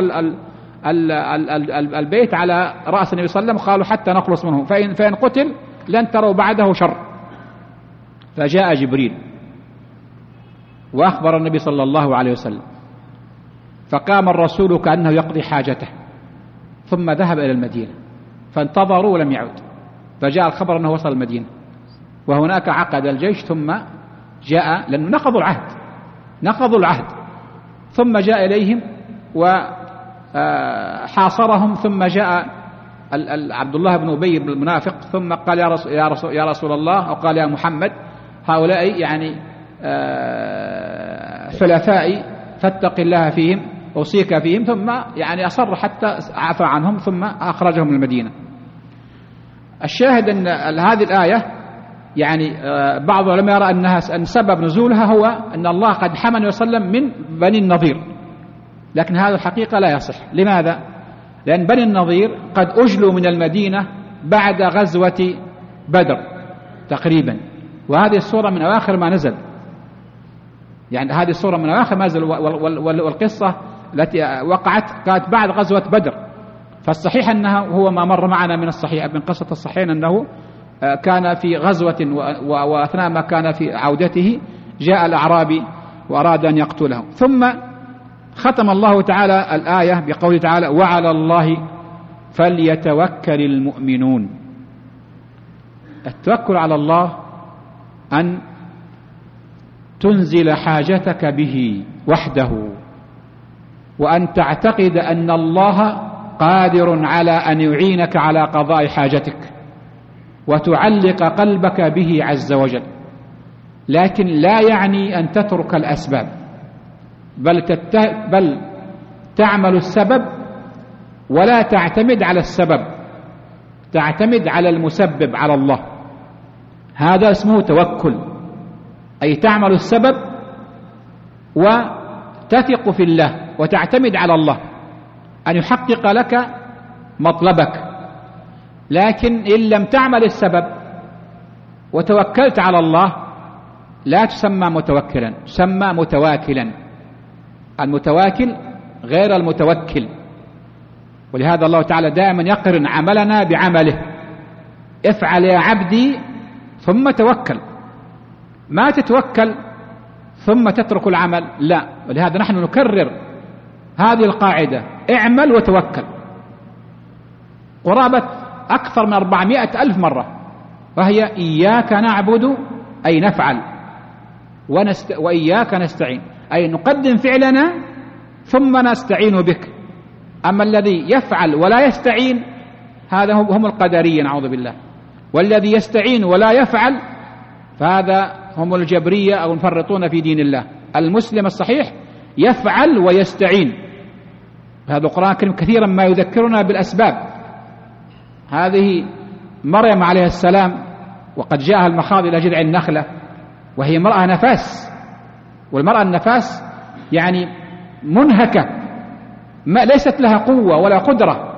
البيت على رأس النبي صلى الله عليه وسلم، قالوا حتى نخلص منه، فإن قتل لن تروا بعده شر. فجاء جبريل وأخبر النبي صلى الله عليه وسلم، فقام الرسول كأنه يقضي حاجته، ثم ذهب إلى المدينة، فانتظروا ولم يعد، فجاء الخبر أنه وصل المدينة، وهناك عقد الجيش ثم جاء لأنه نقضوا العهد ثم جاء إليهم وحاصرهم، ثم جاء عبد الله بن أبي المنافق ثم قال يا رسول الله، أو قال يا محمد هؤلاء يعني حلفائي فاتق الله فيهم أوصيك فيهم، ثم يعني أصر حتى عفى عنهم ثم أخرجهم من المدينة. الشاهد أن هذه الآية يعني بعض العلماء يرى أن سبب نزولها هو أن الله قد حمى النبي صلى الله عليه وسلم من بني النضير، لكن هذا الحقيقة لا يصح. لماذا؟ لأن بني النضير قد أجلوا من المدينة بعد غزوة بدر تقريبا، وهذه السورة من أواخر ما نزل، يعني هذه السورة من أواخر ما نزل، والقصة التي وقعت كانت بعد غزوة بدر. فالصحيح أنها هو ما مر معنا من الصحيح من قصة الصحيحين أنه كان في غزوة وأثناء ما كان في عودته جاء الأعرابي وأراد أن يقتله. ثم ختم الله تعالى الآية بقوله تعالى وعلى الله فليتوكل المؤمنون. التوكل على الله أن تنزل حاجتك به وحده، وأن تعتقد أن الله قادر على أن يعينك على قضاء حاجتك، وتعلق قلبك به عز وجل. لكن لا يعني أن تترك الأسباب، بل تعمل السبب ولا تعتمد على السبب، تعتمد على المسبب على الله. هذا اسمه توكل، أي تعمل السبب وتثق في الله وتعتمد على الله أن يحقق لك مطلبك. لكن إن لم تعمل السبب وتوكلت على الله لا تسمى متوكلا، تسمى متواكلا. المتواكل غير المتوكل. ولهذا الله تعالى دائما يقرن عملنا بعمله. افعل يا عبدي ثم توكل، ما تتوكل ثم تترك العمل، لا. ولهذا نحن نكرر هذه القاعدة، اعمل وتوكل، قرابة أكثر من 400,000 مرة، وهي إياك نعبد أي نفعل، وإياك نستعين أي نقدم فعلنا ثم نستعين بك. أما الذي يفعل ولا يستعين هذا هم القدريين نعوذ بالله، والذي يستعين ولا يفعل فهذا هم الجبرية أو المفرطون في دين الله. المسلم الصحيح يفعل ويستعين. هذا القرآن الكريم كثيرا ما يذكرنا بالأسباب. هذه مريم عليه السلام وقد جاءها المخاض إلى جذع النخلة وهي امرأة نفاس، والمرأة النفاس يعني منهكة، ليست لها قوة ولا قدرة،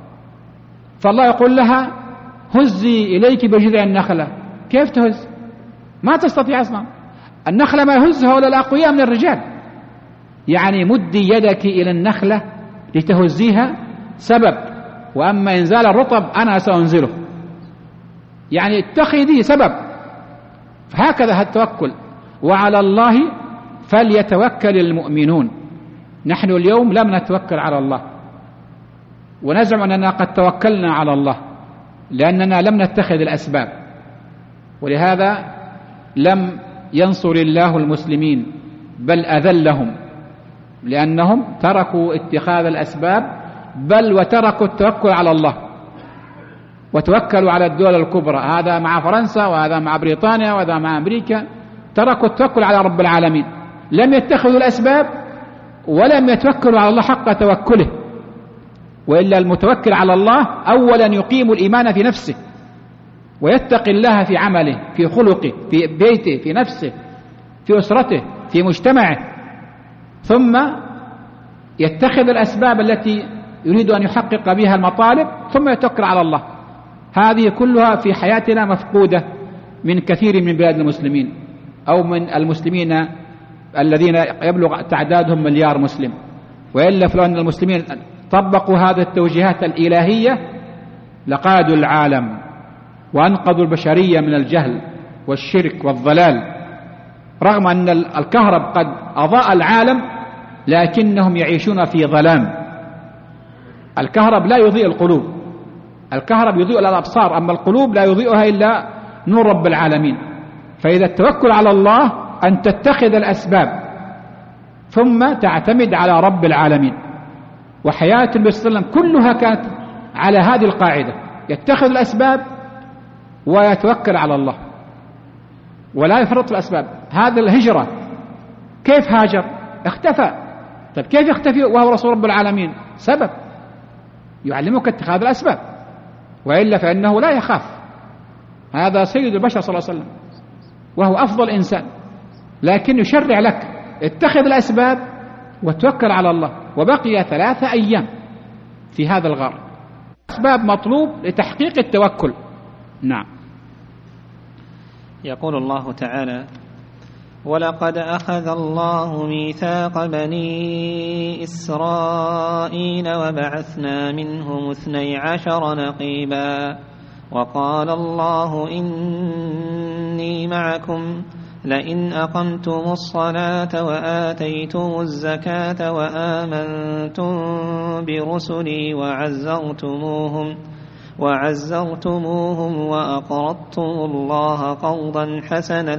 فالله يقول لها هزي إليك بجذع النخلة. كيف تهز؟ ما تستطيع أصلا. النخلة ما يهزها ولا الأقوياء من الرجال. يعني مدي يدك إلى النخلة لتهزيها سبب، وأما إنزال الرطب أنا سأنزله، يعني اتخذي سبب. فهكذا التوكل. وعلى الله فليتوكل المؤمنون. نحن اليوم لم نتوكل على الله، ونزعم أننا قد توكلنا على الله لأننا لم نتخذ الأسباب، ولهذا لم ينصر الله المسلمين بل أذلهم، لأنهم تركوا اتخاذ الأسباب بل وتركوا التوكل على الله، وتوكلوا على الدول الكبرى، هذا مع فرنسا وهذا مع بريطانيا وهذا مع أمريكا. تركوا التوكل على رب العالمين، لم يتخذوا الأسباب ولم يتوكلوا على الله حق توكله. وإلا المتوكل على الله أولا يقيم الإيمان في نفسه، ويتقي الله في عمله، في خلقه، في بيته، في نفسه، في أسرته، في مجتمعه، ثم يتخذ الأسباب التي يريد أن يحقق بها المطالب، ثم يتوكل على الله. هذه كلها في حياتنا مفقودة من كثير من بلاد المسلمين أو من المسلمين الذين يبلغ تعدادهم مليار مسلم. وإلا فلو أن المسلمين طبقوا هذه التوجيهات الإلهية لقادوا العالم وأنقذوا البشرية من الجهل والشرك والضلال. رغم أن الكهرب قد أضاء العالم لكنهم يعيشون في ظلام. الكهرب لا يضيء القلوب، الكهرب يضيء الأبصار، أما القلوب لا يضيئها إلا نور رب العالمين. فإذا التوكل على الله أن تتخذ الأسباب ثم تعتمد على رب العالمين. وحياة النبي صلى الله عليه وسلم كلها كانت على هذه القاعدة، يتخذ الأسباب ويتوكل على الله ولا يفرط في الأسباب. هذا الهجرة كيف هاجر؟ اختفى. طيب كيف يختفي وهو رسول رب العالمين؟ سبب يعلمك اتخاذ الأسباب، وإلا فإنه لا يخاف. هذا سيد البشر صلى الله عليه وسلم وهو أفضل إنسان، لكن يشرع لك اتخذ الأسباب وتوكل على الله. وبقي 3 أيام في هذا الغار، أسباب مطلوب لتحقيق التوكل. نعم. يقول الله تعالى: ولقد أخذ الله ميثاق بني إسرائيل وبعثنا منهم 12 نقيبا وقال الله إني معكم لئن أقمتم الصلاة وآتيتم الزكاة وآمنتم برسلي وعزرتموهم وأقرضتم الله قرضا حسنا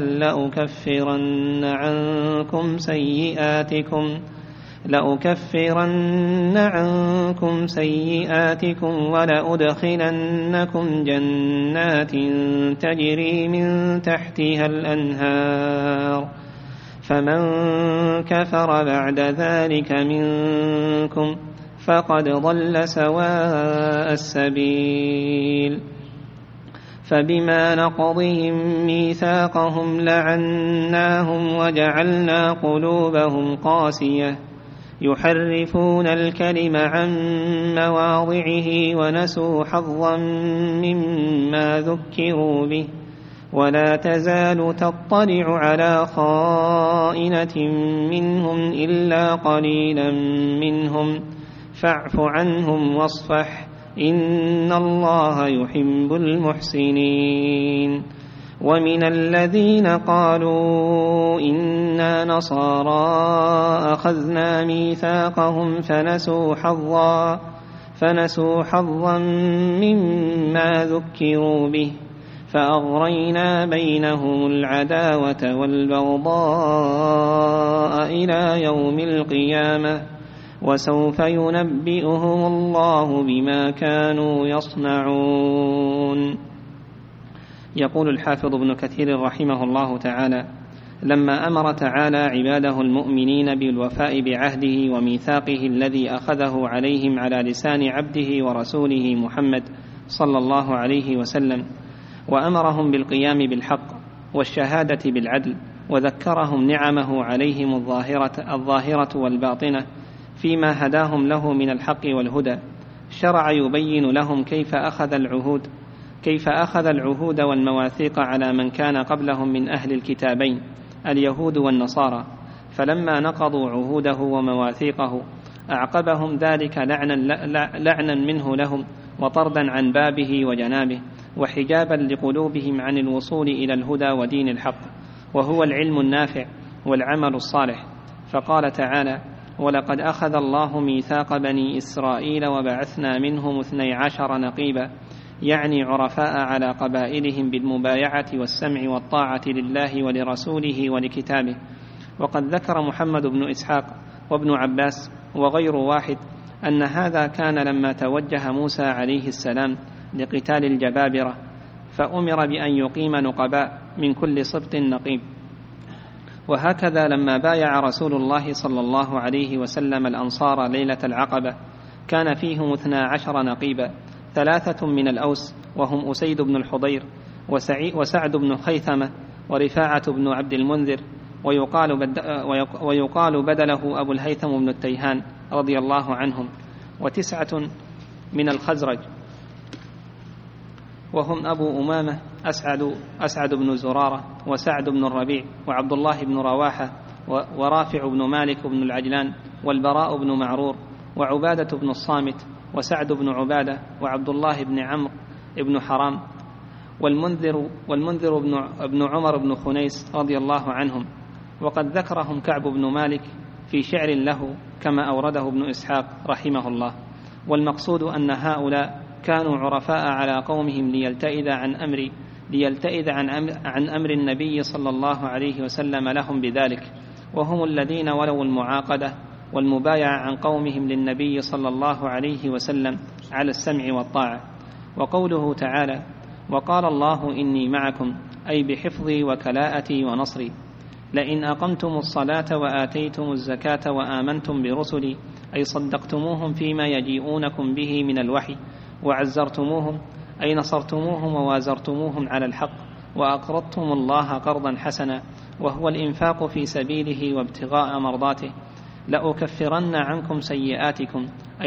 لأكفرن عنكم سيئاتكم ولأدخلنكم جنات تجري من تحتها الأنهار فمن كفر بعد ذلك منكم فقد ضل سواء السبيل. فبما نقضهم ميثاقهم لعناهم وجعلنا قلوبهم قاسية يحرفون الكلم عن مواضعه ونسوا حظا مما ذكروا به ولا تزال تطلع على خائنة منهم إلا قليلا منهم فاعف عنهم واصفح إن الله يحب المحسنين. ومن الذين قالوا إنا نصارى أخذنا ميثاقهم فنسوا حظا مما ذكروا به فأغرينا بينهم العداوة والبغضاء إلى يوم القيامة وسوف ينبئهم الله بما كانوا يصنعون. يقول الحافظ ابن كثير رحمه الله تعالى: لما أمر تعالى عباده المؤمنين بالوفاء بعهده وميثاقه الذي أخذه عليهم على لسان عبده ورسوله محمد صلى الله عليه وسلم، وأمرهم بالقيام بالحق والشهادة بالعدل، وذكرهم نعمه عليهم الظاهرة والباطنة فيما هداهم له من الحق والهدى، شرع يبين لهم كيف أخذ العهود والمواثيق على من كان قبلهم من أهل الكتابين اليهود والنصارى، فلما نقضوا عهوده ومواثيقه أعقبهم ذلك لعنا منه لهم وطردا عن بابه وجنابه وحجابا لقلوبهم عن الوصول إلى الهدى ودين الحق، وهو العلم النافع والعمل الصالح. فقال تعالى: ولقد أخذ الله ميثاق بني إسرائيل وبعثنا منهم 12 نقيبا، يعني عرفاء على قبائلهم بالمبايعة والسمع والطاعة لله ولرسوله ولكتابه. وقد ذكر محمد بن إسحاق وابن عباس وغير واحد أن هذا كان لما توجه موسى عليه السلام لقتال الجبابرة فأمر بأن يقيم نقباء من كل سبط نقيب. وهكذا لما بايع رسول الله صلى الله عليه وسلم الأنصار ليلة العقبة كان فيهم 12 نقيبا، 3 من الأوس وهم أسيد بن الحضير وسعد بن خيثمة ورفاعة بن عبد المنذر، ويقال بدله أبو الهيثم بن التيهان رضي الله عنهم، و9 من الخزرج وهم أبو أمامة أسعد بن زرارة وسعد بن الربيع وعبد الله بن رواحة ورافع بن مالك بن العجلان والبراء بن معرور وعبادة بن الصامت وسعد بن عبادة وعبد الله بن عمرو بن حرام والمنذر بن عمر بن خنيس رضي الله عنهم. وقد ذكرهم كعب بن مالك في شعر له كما أورده ابن إسحاق رحمه الله. والمقصود أن هؤلاء كانوا عرفاء على قومهم ليلتئذ عن أمر ليلتئذ عن أمر النبي صلى الله عليه وسلم لهم بذلك، وهم الذين ولوا المعاقدة والمبايعة عن قومهم للنبي صلى الله عليه وسلم على السمع والطاعة. وقوله تعالى: وقال الله إني معكم، أي بحفظي وكلاءتي ونصري، لئن أقمتم الصلاة وآتيتم الزكاة وآمنتم برسلي، أي صدقتموهم فيما يجيئونكم به من الوحي، وعزرتموهم، أي نصرتموهم ووازرتموهم على الحق، وأقرضتم الله قرضا حسنا، وهو الإنفاق في سبيله وابتغاء مرضاته، لأكفرن عنكم سيئاتكم،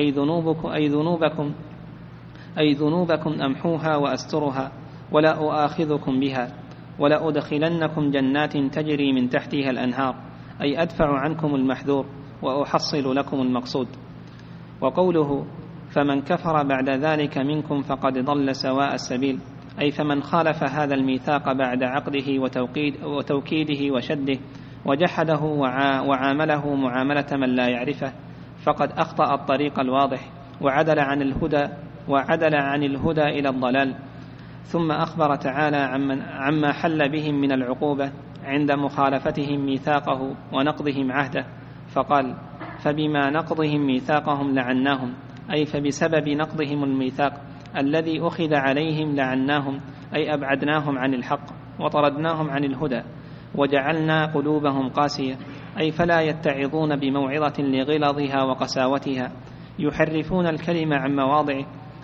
أي ذنوبكم أمحوها وأسترها، ولا أؤاخذكم بها، ولا أدخلنكم جنات تجري من تحتها الأنهار، أي أدفع عنكم المحذور وأحصل لكم المقصود. وقوله: فمن كفر بعد ذلك منكم فقد ضل سواء السبيل، أي فمن خالف هذا الميثاق بعد عقده وتوكيده وشده وجحده وعامله معاملة من لا يعرفه، فقد أخطأ الطريق الواضح وعدل عن الهدى إلى الضلال. ثم أخبر تعالى عما حل بهم من العقوبة عند مخالفتهم ميثاقه ونقضهم عهده، فقال: فبما نقضهم ميثاقهم لعناهم، أي فبسبب نقضهم الميثاق الذي أخذ عليهم لعناهم، أي أبعدناهم عن الحق وطردناهم عن الهدى، وجعلنا قلوبهم قاسية، أي فلا يتعظون بموعظة لغلظها وقساوتها، يحرفون الكلمة عن مواضعه،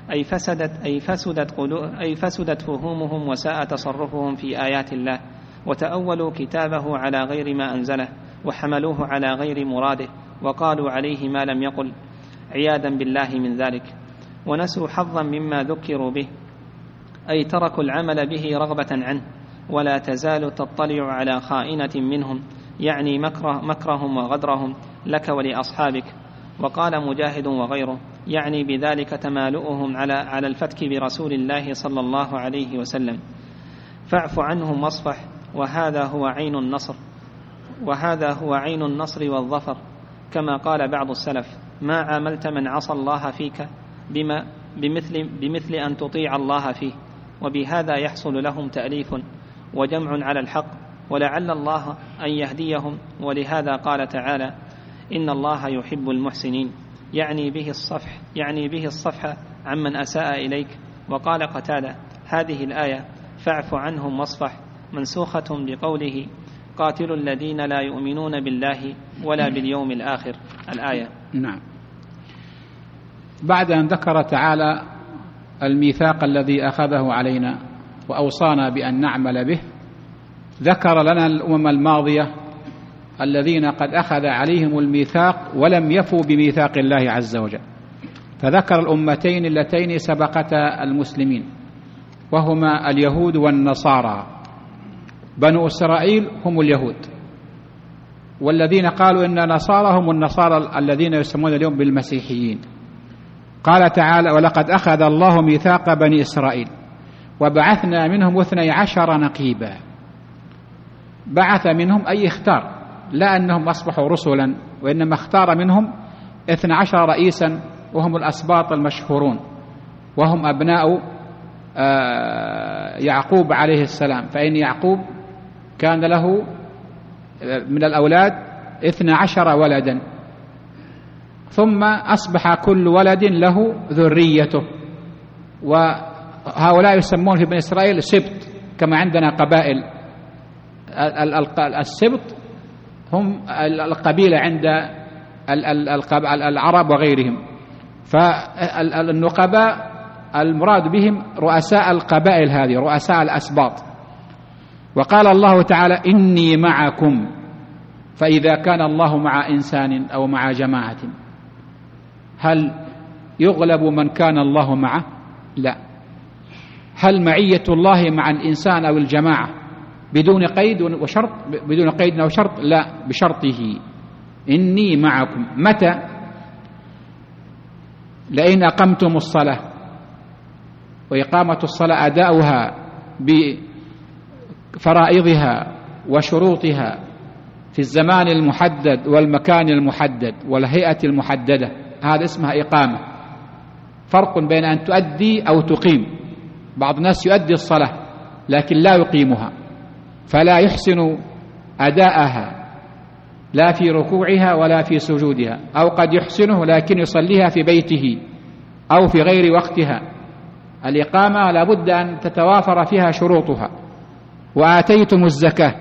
أي فسدت فهومهم وساء تصرفهم في آيات الله، وتأولوا كتابه على غير ما أنزله، وحملوه على غير مراده، وقالوا عليه ما لم يقل، عياذا بالله من ذلك، ونسوا حظا مما ذكروا به، أي تركوا العمل به رغبة عنه، ولا تزال تطلع على خائنة منهم، يعني مكرهم وغدرهم لك ولأصحابك. وقال مجاهد وغيره: يعني بذلك تمالؤهم على الفتك برسول الله صلى الله عليه وسلم. فاعف عنهم واصفح، وهذا هو عين النصر والظفر، كما قال بعض السلف: ما عاملت من عصى الله فيك بمثل أن تطيع الله فيه. وبهذا يحصل لهم تأليف وجمع على الحق، ولعل الله أن يهديهم. ولهذا قال تعالى: إن الله يحب المحسنين، يعني به الصفح عمن أساء إليك. وقال قتادة: هذه الآية فاعف عنهم واصفح منسوخة بقوله: قاتلوا الذين لا يؤمنون بالله ولا باليوم الآخر، الآية. نعم. بعد أن ذكر تعالى الميثاق الذي أخذه علينا وأوصانا بأن نعمل به، ذكر لنا الأمم الماضية الذين قد أخذ عليهم الميثاق ولم يفوا بميثاق الله عز وجل، فذكر الأمتين اللتين سبقتا المسلمين، وهما اليهود والنصارى. بنو إسرائيل هم اليهود، والذين قالوا إن نصارى هم النصارى الذين يسمون اليوم بالمسيحيين. قال تعالى: ولقد أخذ الله ميثاق بني إسرائيل وبعثنا منهم 12 نقيبا. بعث منهم أي اختار، لا أنهم أصبحوا رسلا، وإنما اختار منهم 12 رئيسا، وهم الأسباط المشهورون، وهم أبناء يعقوب عليه السلام. فإن يعقوب كان له من الأولاد 12 ولدا، ثم أصبح كل ولد له ذريته، وهؤلاء يسمون في بني إسرائيل سبط، كما عندنا قبائل. السبط هم القبيلة عند العرب وغيرهم، فالنقباء المراد بهم رؤساء القبائل هذه، رؤساء الأسباط. وقال الله تعالى: إني معكم. فإذا كان الله مع إنسان أو مع جماعة، هل يغلب من كان الله معه؟ لا. هل معية الله مع الإنسان أو الجماعة بدون قيد وشرط؟ بدون قيد أو شرط؟ لا، بشرطه: إني معكم. متى؟ لئن أقمتم الصلاة. وإقامة الصلاة أداؤها بفرائضها وشروطها في الزمان المحدد والمكان المحدد والهيئة المحددة، هذا اسمها إقامة. فرق بين أن تؤدي أو تقيم. بعض الناس يؤدي الصلاة لكن لا يقيمها، فلا يحسن أداءها لا في ركوعها ولا في سجودها، أو قد يحسنه لكن يصليها في بيته أو في غير وقتها. الإقامة لابد أن تتوافر فيها شروطها. وآتيتم الزكاة،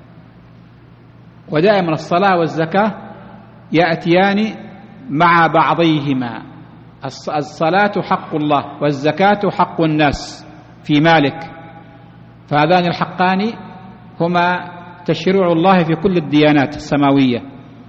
ودائما الصلاة والزكاة يأتيان مع بعضيهما. الصلاة حق الله والزكاة حق الناس في مالك، فهذان الحقان هما تشريع الله في كل الديانات السماوية،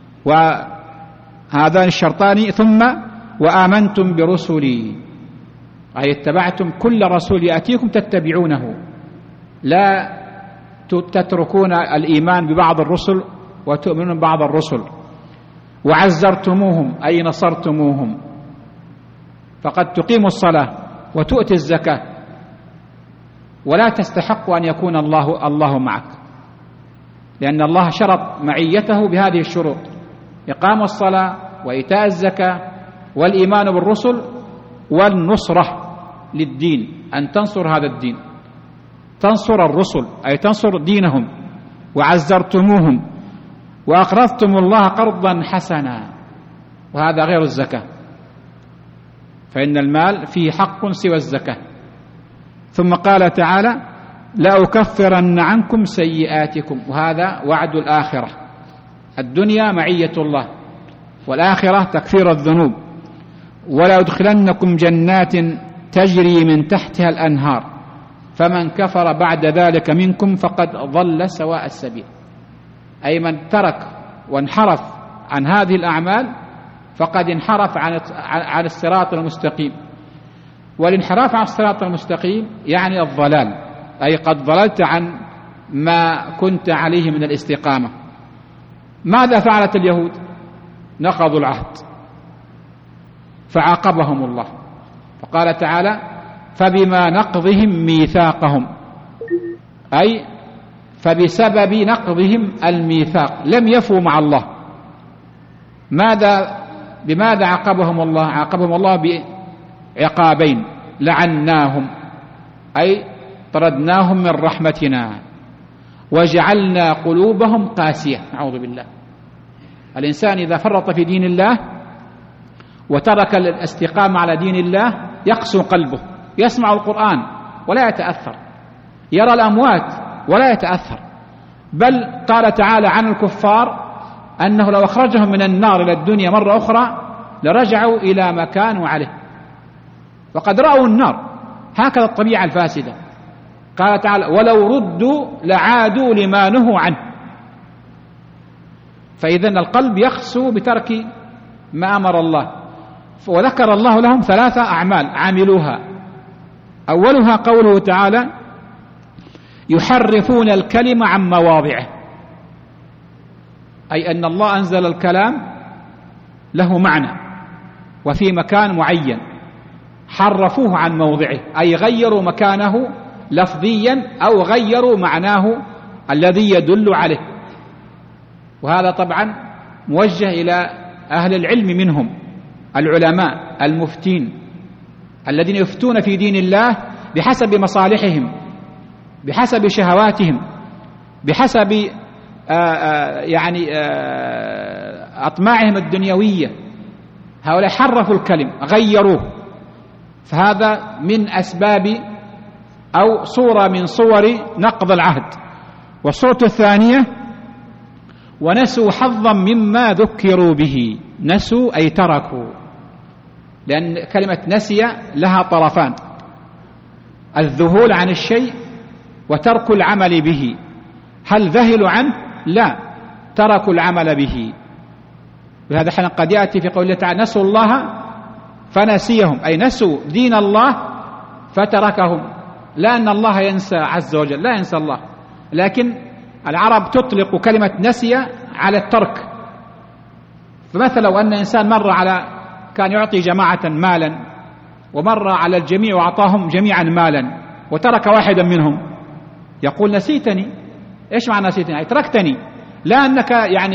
وهذان الشرطان. ثم وآمنتم برسلي، أي اتبعتم كل رسول يأتيكم تتبعونه، لا تتركون الإيمان ببعض الرسل وتؤمنون ببعض الرسل. وعزرتموهم أي نصرتموهم، فقد تقيم الصلاة وتؤتي الزكاة ولا تستحق أن يكون الله معك، لأن الله شرط معيته بهذه الشروط: إقام الصلاة وإيتاء الزكاة والإيمان بالرسل والنصرة للدين، أن تنصر هذا الدين، تنصر الرسل أي تنصر دينهم. وعزرتموهم وأقرضتم الله قرضا حسنا، وهذا غير الزكاة، فإن المال فيه حق سوى الزكاة. ثم قال تعالى: لأكفرن عنكم سيئاتكم، وهذا وعد الآخرة. الدنيا معية الله، والآخرة تكفير الذنوب. ولأدخلنكم جنات تجري من تحتها الأنهار، فمن كفر بعد ذلك منكم فقد ضل سواء السبيل، أي من ترك وانحرف عن هذه الأعمال فقد انحرف عن الصراط المستقيم. والانحراف عن الصراط المستقيم يعني الضلال، أي قد ضللت عن ما كنت عليه من الاستقامة. ماذا فعلت اليهود؟ نقضوا العهد فعاقبهم الله، فقال تعالى: فبما نقضهم ميثاقهم، أي فبسبب نقضهم الميثاق لم يفوا مع الله. بماذا عاقبهم الله؟ عاقبهم الله بعقابين: لعناهم أي طردناهم من رحمتنا، وجعلنا قلوبهم قاسية. نعوذ بالله. الإنسان إذا فرط في دين الله وترك الاستقامة على دين الله يقسو قلبه، يسمع القرآن ولا يتأثر، يرى الأموات ولا يتأثر. بل قال تعالى عن الكفار أنه لو أخرجهم من النار إلى الدنيا مرة أخرى لرجعوا إلى ما كانوا عليه، وقد رأوا النار. هكذا الطبيعة الفاسدة. قال تعالى: ولو ردوا لعادوا لما نهوا عنه. فإذن القلب يخسو بترك ما أمر الله. وذكر الله لهم 3 أعمال عملوها. أولها قوله تعالى: يحرفون الكلم عن مواضعه، أي أن الله أنزل الكلام له معنى وفي مكان معين، حرفوه عن موضعه، أي غيروا مكانه لفظيا أو غيروا معناه الذي يدل عليه. وهذا طبعا موجه إلى أهل العلم منهم، العلماء المفتين الذين يفتون في دين الله بحسب مصالحهم، بحسب شهواتهم، بحسب أطماعهم الدنيوية. هؤلاء حرفوا الكلم، غيروه. فهذا من أسباب أو صورة من صور نقض العهد. والصورة الثانية: ونسوا حظا مما ذكروا به. نسوا أي تركوا، لأن كلمة نسي لها طرفان: الذهول عن الشيء وترك العمل به. هل ذهلوا عنه؟ لا، تركوا العمل به. وهذا حين قد يأتي في قول الله تعالى: نسوا الله فنسيهم، أي نسوا دين الله فتركهم. لا أن الله ينسى عز وجل، لا ينسى الله، لكن العرب تطلق كلمة نسي على الترك. فمثلا لو أن إنسان كان يعطي جماعة مالا ومر على الجميع وأعطاهم جميعا مالا وترك واحدا منهم، يقول: نسيتني. إيش معنى نسيتني؟ أي تركتني، لا أنك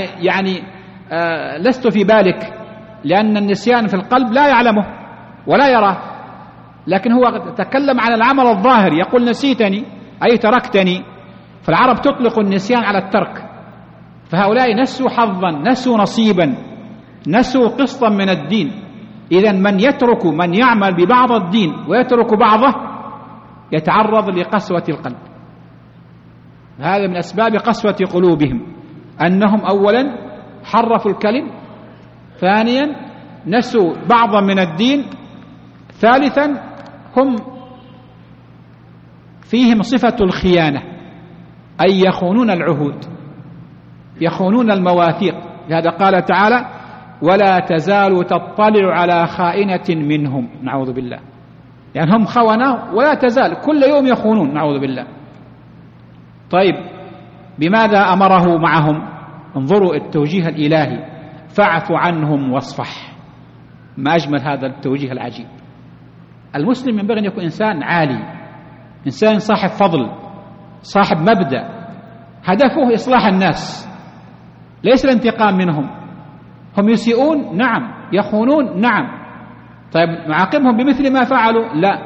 لست في بالك، لأن النسيان في القلب لا يعلمه ولا يراه، لكن هو تكلم عن العمل الظاهر، يقول: نسيتني، أي تركتني. فالعرب تطلق النسيان على الترك، فهؤلاء نسوا حظا، نسوا نصيبا، نسوا قسطا من الدين. إذن من يعمل ببعض الدين ويترك بعضه يتعرض لقسوة القلب. هذا من أسباب قسوة قلوبهم، أنهم أولا حرفوا الكلم، ثانيا نسوا بعضا من الدين، ثالثا هم فيهم صفة الخيانة، أي يخونون العهود، يخونون المواثيق. لهذا قال تعالى: ولا تزال تطلع على خائنة منهم. نعوذ بالله، يعني هم خونوا ولا تزال كل يوم يخونون، نعوذ بالله. طيب، بماذا أمره معهم؟ انظروا التوجيه الإلهي: فاعف عنهم واصفح. ما أجمل هذا التوجيه العجيب. المسلم ينبغي أن يكون إنسان عالي، إنسان صاحب فضل، صاحب مبدأ، هدفه إصلاح الناس، ليس الانتقام منهم. هم يسيئون، نعم، يخونون، نعم، طيب نعاقبهم بمثل ما فعلوا؟ لا،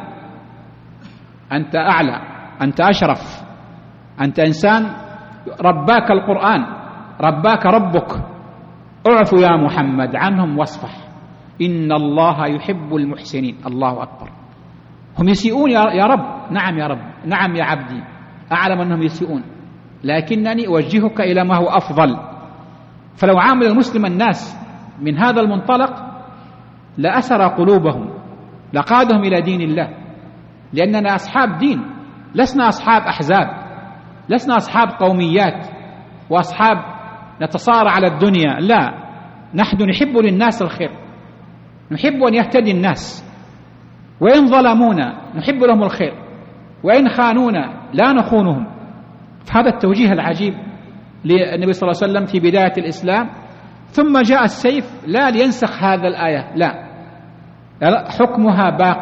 أنت أعلى، أنت أشرف، أنت إنسان رباك القرآن، رباك ربك، اعف يا محمد عنهم واصفح، إن الله يحب المحسنين. الله أكبر. هم يسيئون يا رب، نعم يا رب، نعم يا عبدي، أعلم أنهم يسيئون، لكنني أوجهك إلى ما هو أفضل. فلو عامل المسلم الناس من هذا المنطلق لأسر قلوبهم، لقادهم إلى دين الله، لأننا أصحاب دين، لسنا أصحاب أحزاب، لسنا أصحاب قوميات وأصحاب نتصارع على الدنيا، لا، نحن نحب للناس الخير، نحب أن يهتدي الناس، وإن ظلمونا نحب لهم الخير، وإن خانونا لا نخونهم. فهذا التوجيه العجيب للنبي صلى الله عليه وسلم في بداية الإسلام. ثم جاء السيف لا لينسخ هذا الآية، لا، حكمها باق،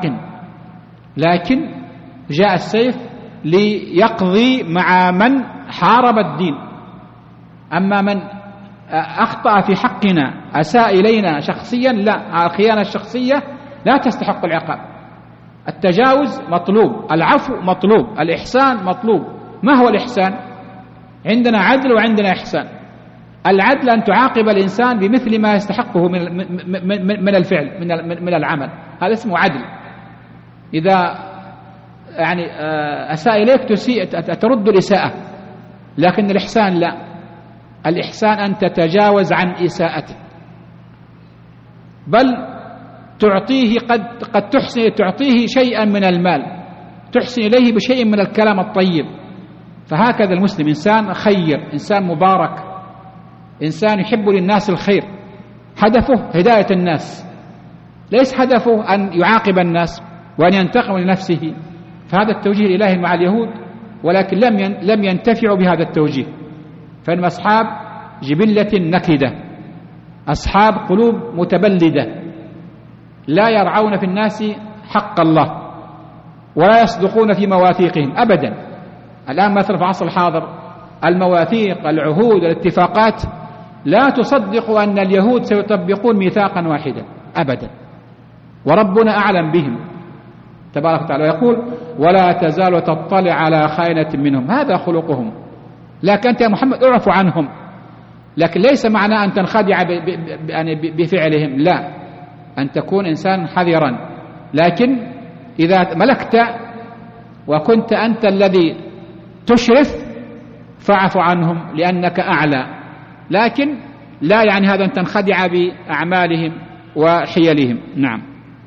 لكن جاء السيف ليقضي مع من حارب الدين. أما من أخطأ في حقنا، أساء إلينا شخصيا، لا، الخيانة الشخصية لا تستحق العقاب. التجاوز مطلوب، العفو مطلوب، الإحسان مطلوب. ما هو الإحسان؟ عندنا عدل وعندنا إحسان. العدل أن تعاقب الإنسان بمثل ما يستحقه من الفعل، من العمل، هذا اسمه عدل. إذا يعني أساء إليك ترد الإساءة. لكن الإحسان لا، الإحسان أن تتجاوز عن إساءته، بل تعطيه، قد تحسن، تعطيه شيئا من المال، تحسن إليه بشيء من الكلام الطيب. فهكذا المسلم إنسان خير، إنسان مبارك، إنسان يحب للناس الخير، هدفه هداية الناس، ليس هدفه أن يعاقب الناس وأن ينتقم لنفسه. فهذا التوجيه الإلهي مع اليهود، ولكن لم ينتفعوا بهذا التوجيه، فهم أصحاب جبلة نكدة، أصحاب قلوب متبلدة، لا يرعون في الناس حق الله، ولا يصدقون في مواثيقهم أبدا. الآن مثلا في العصر الحاضر المواثيق، العهود، الاتفاقات، لا تصدق أن اليهود سيطبقون ميثاقا واحدا أبدا، وربنا أعلم بهم تبارك وتعالى، يقول: ولا تزال تطلع على خائنة منهم. هذا خلقهم، لكن أنت يا محمد اعف عنهم، لكن ليس معنى أن تنخدع بفعلهم، لا، أن تكون إنسان حذرا. لكن إذا ملكت وكنت أنت الذي تشرف فاعف عنهم لأنك أعلى، لكن لا يعني هذا أن تنخدع بأعمالهم وحيلهم. نعم.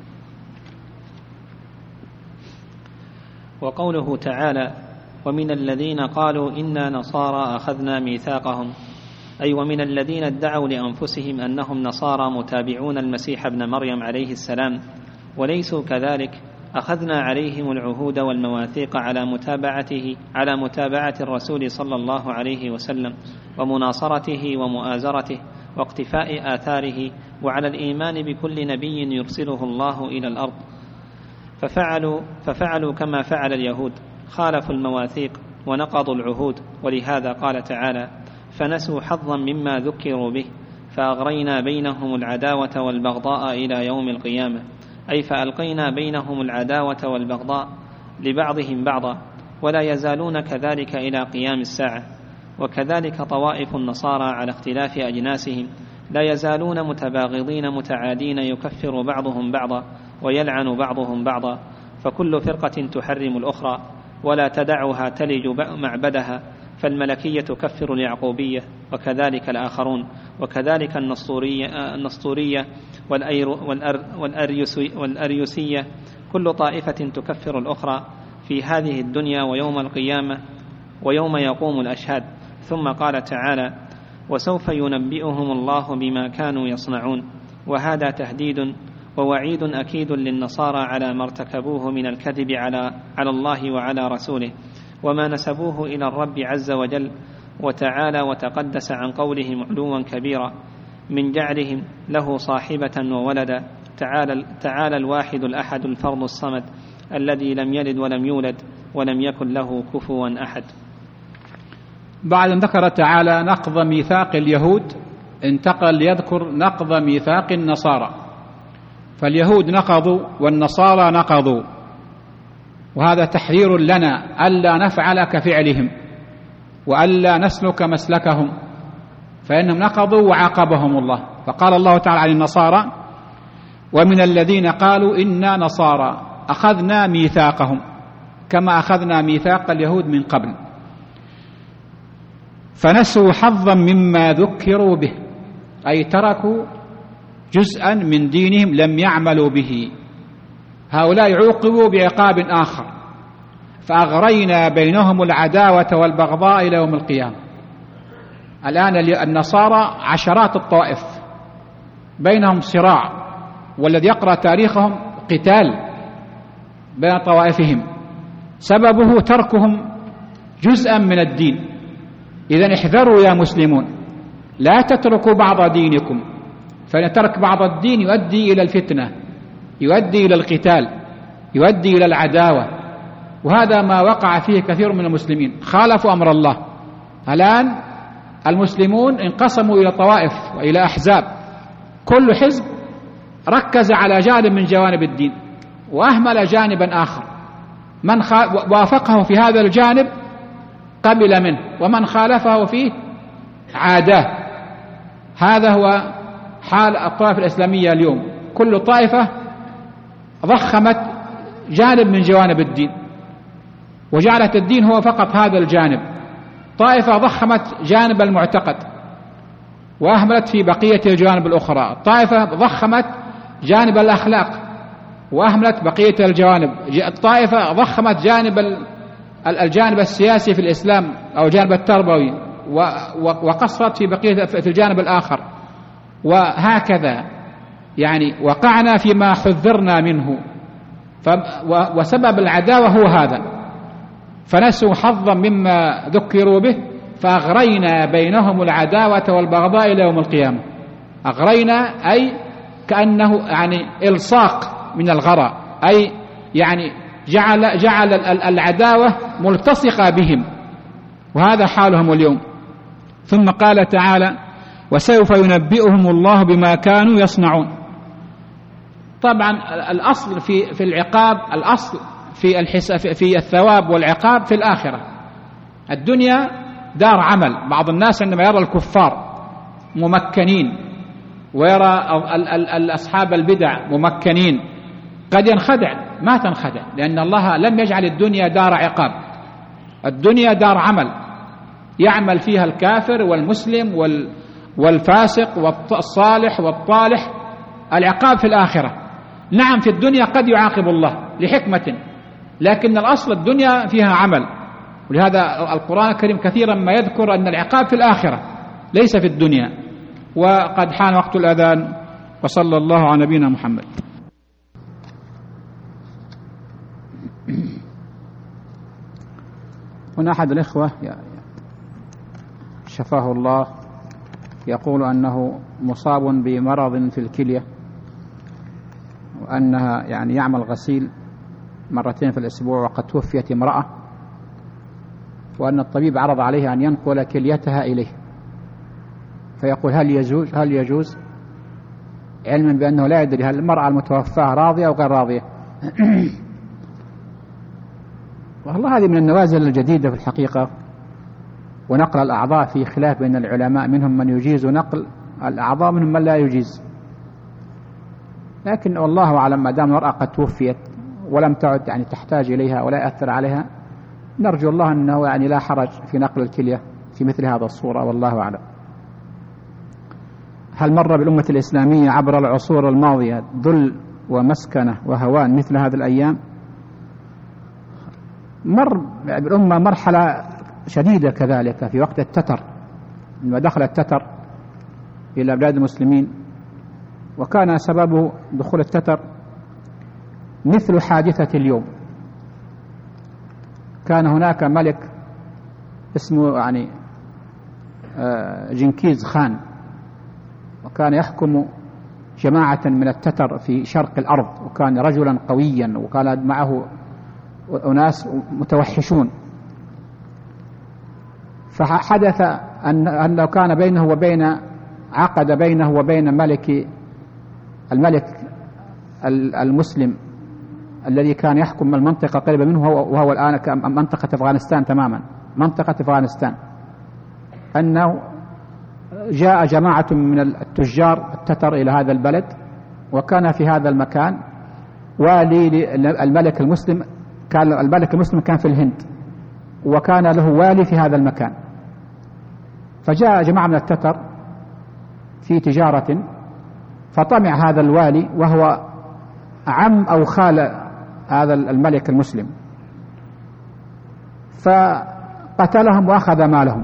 وقوله تعالى: ومن الذين قالوا إنا نصارى أخذنا ميثاقهم، أي ومن الذين ادعوا لأنفسهم أنهم نصارى متابعون المسيح ابن مريم عليه السلام وليسوا كذلك، أخذنا عليهم العهود والمواثيق على متابعة الرسول صلى الله عليه وسلم ومناصرته ومؤازرته واقتفاء آثاره، وعلى الإيمان بكل نبي يرسله الله إلى الأرض. ففعلوا كما فعل اليهود، خالفوا المواثيق ونقضوا العهود. ولهذا قال تعالى: فنسوا حظا مما ذكروا به فأغرينا بينهم العداوة والبغضاء إلى يوم القيامة، أي فألقينا بينهم العداوة والبغضاء لبعضهم بعضا، ولا يزالون كذلك إلى قيام الساعة. وكذلك طوائف النصارى على اختلاف أجناسهم لا يزالون متباغضين متعادين يكفر بعضهم بعضا ويلعن بعضهم بعضا، فكل فرقة تحرم الأخرى ولا تدعها تلج معبدها، فالملكية تكفر اليعقوبية وكذلك الآخرون، وكذلك النسطورية والأريوسية، كل طائفة تكفر الأخرى في هذه الدنيا ويوم القيامة ويوم يقوم الأشهاد. ثم قال تعالى: وسوف ينبئهم الله بما كانوا يصنعون. وهذا تهديد ووعيد أكيد للنصارى على ما ارتكبوه من الكذب على الله وعلى رسوله، وما نسبوه إلى الرب عز وجل وتعالى وتقدس عن قولهم علوا كبيرا من جعلهم له صاحبة وولدا. تعالى الواحد الأحد الفرد الصمد الذي لم يلد ولم يولد ولم يكن له كفوا أحد. بعد أن ذكر تعالى نقض ميثاق اليهود انتقل ليذكر نقض ميثاق النصارى. فاليهود نقضوا والنصارى نقضوا، وهذا تحذير لنا ألا نفعل كفعلهم وألا نسلك مسلكهم، فإنهم نقضوا وعاقبهم الله. فقال الله تعالى عن النصارى: ومن الذين قالوا إنا نصارى أخذنا ميثاقهم كما أخذنا ميثاق اليهود من قبل، فنسوا حظا مما ذكروا به، أي تركوا جزءا من دينهم لم يعملوا به. هؤلاء عوقبوا بعقاب آخر، فأغرينا بينهم العداوة والبغضاء إلى يوم القيامة. الآن النصارى عشرات الطوائف بينهم صراع، والذي يقرأ تاريخهم قتال بين طوائفهم سببه تركهم جزءا من الدين. إذن احذروا يا مسلمون، لا تتركوا بعض دينكم، فإن ترك بعض الدين يؤدي إلى الفتنة، يؤدي إلى القتال، يؤدي إلى العداوة، وهذا ما وقع فيه كثير من المسلمين، خالفوا أمر الله. الآن المسلمون انقسموا إلى طوائف وإلى أحزاب، كل حزب ركز على جانب من جوانب الدين وأهمل جانبا آخر، من وافقه في هذا الجانب قبل منه، ومن خالفه فيه عاداه. هذا هو حال الطائفة الإسلامية اليوم، كل طائفة ضخمت جانب من جوانب الدين وجعلت الدين هو فقط هذا الجانب. طائفة ضخمت جانب المعتقد وأهملت في بقية الجوانب الأخرى. طائفة ضخمت جانب الأخلاق وأهملت بقية الجوانب. الطائفة ضخمت الجانب السياسي في الإسلام أو الجانب التربوي وقصرت في بقية في الجانب الآخر، وهكذا يعني وقعنا فيما حذرنا منه. وسبب العداوة هو هذا، فنسوا حظا مما ذكروا به فأغرينا بينهم العداوة والبغضاء إلى يوم القيامة. أغرينا أي كأنه يعني إلصاق من الغراء، أي يعني جعل العداوة ملتصقة بهم، وهذا حالهم اليوم. ثم قال تعالى: وسوف ينبئهم الله بما كانوا يصنعون. طبعا الأصل في العقاب، الأصل في الثواب والعقاب في الآخرة. الدنيا دار عمل. بعض الناس عندما يرى الكفار ممكنين ويرى أصحاب البدع ممكنين قد ينخدع. ما تنخدع، لأن الله لم يجعل الدنيا دار عقاب. الدنيا دار عمل يعمل فيها الكافر والمسلم والفاسق والصالح والطالح. العقاب في الآخرة. نعم في الدنيا قد يعاقب الله لحكمة، لكن الأصل الدنيا فيها عمل. ولهذا القرآن الكريم كثيرا ما يذكر أن العقاب في الآخرة ليس في الدنيا. وقد حان وقت الأذان، وصلى الله على نبينا محمد. هنا أحد الإخوة شفاه الله يقول أنه مصاب بمرض في الكلية، وأنها يعني يعمل غسيل مرتين في الأسبوع، وقد توفيت امرأة، وأن الطبيب عرض عليه أن ينقل كليتها إليه. فيقول هل يجوز علما بأنه لا يدري هل المرأة المتوفاة راضية أو غير راضية. والله هذه من النوازل الجديدة في الحقيقة، ونقل الأعضاء في خلاف بين العلماء، منهم من يجيز نقل الأعضاء منهم من لا يجيز. لكن والله أعلم ما دام المرأة قد توفيت ولم تعد يعني تحتاج إليها ولا يأثر عليها، نرجو الله أنه يعني لا حرج في نقل الكلية في مثل هذا الصورة، والله أعلم. هل مر بالأمة الإسلامية عبر العصور الماضية ذل ومسكنة وهوان مثل هذه الأيام؟ مر بالأمة مرحلة شديدة كذلك في وقت التتر، لما دخل التتر إلى بلاد المسلمين، وكان سبب دخول التتر مثل حادثة اليوم. كان هناك ملك اسمه يعني جنكيز خان، وكان يحكم جماعة من التتر في شرق الأرض، وكان رجلا قويا وكان معه أناس متوحشون. فحدث أنه كان بينه وبين عقد بينه وبين الملك المسلم الذي كان يحكم المنطقة قريبة منه، وهو الآن منطقة أفغانستان تماما، منطقة أفغانستان، أنه جاء جماعة من التجار التتر إلى هذا البلد، وكان في هذا المكان والي الملك المسلم. كان الملك المسلم كان في الهند، وكان له والي في هذا المكان. فجاء جماعة من التتر في تجارة، فطمع هذا الوالي وهو عم أو خال هذا الملك المسلم، فقتلهم وأخذ مالهم.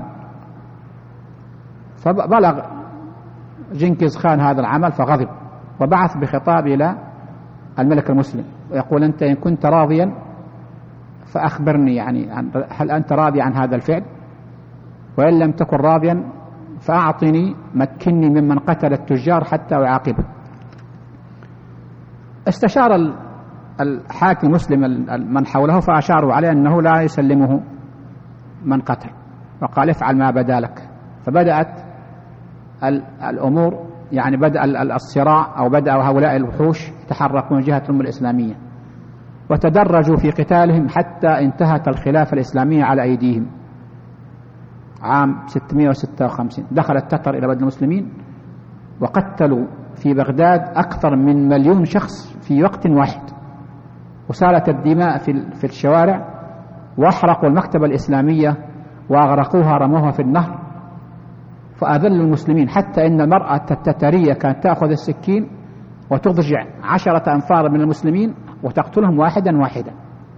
فبلغ جنكيز خان هذا العمل فغضب، وبعث بخطاب إلى الملك المسلم ويقول: أنت إن كنت راضيا فأخبرني، يعني هل أنت راضي عن هذا الفعل؟ وإن لم تكن راضيا فأعطني، مكني ممن قتل التجار حتى أعاقبه. استشار الحاكم المسلم من حوله، فأشاروا عليه أنه لا يسلمه من قتل، وقال: افعل ما بدا لك. فبدأت الأمور، يعني بدأ الصراع، أو بدأ هؤلاء الوحوش يتحركون جهة الأمة الإسلامية، وتدرجوا في قتالهم حتى انتهت الخلافة الإسلامية على أيديهم. عام 656 دخل التتر إلى بلاد المسلمين، وقتلوا في بغداد أكثر من 1,000,000 شخص في وقت واحد، وسالت الدماء في الشوارع، وأحرقوا المكتبة الإسلامية وأغرقوها، رموها في النهر، فأذلوا المسلمين، حتى إن المرأة التترية كانت تأخذ السكين وتضجع 10 أنفار من المسلمين وتقتلهم واحدا واحدا.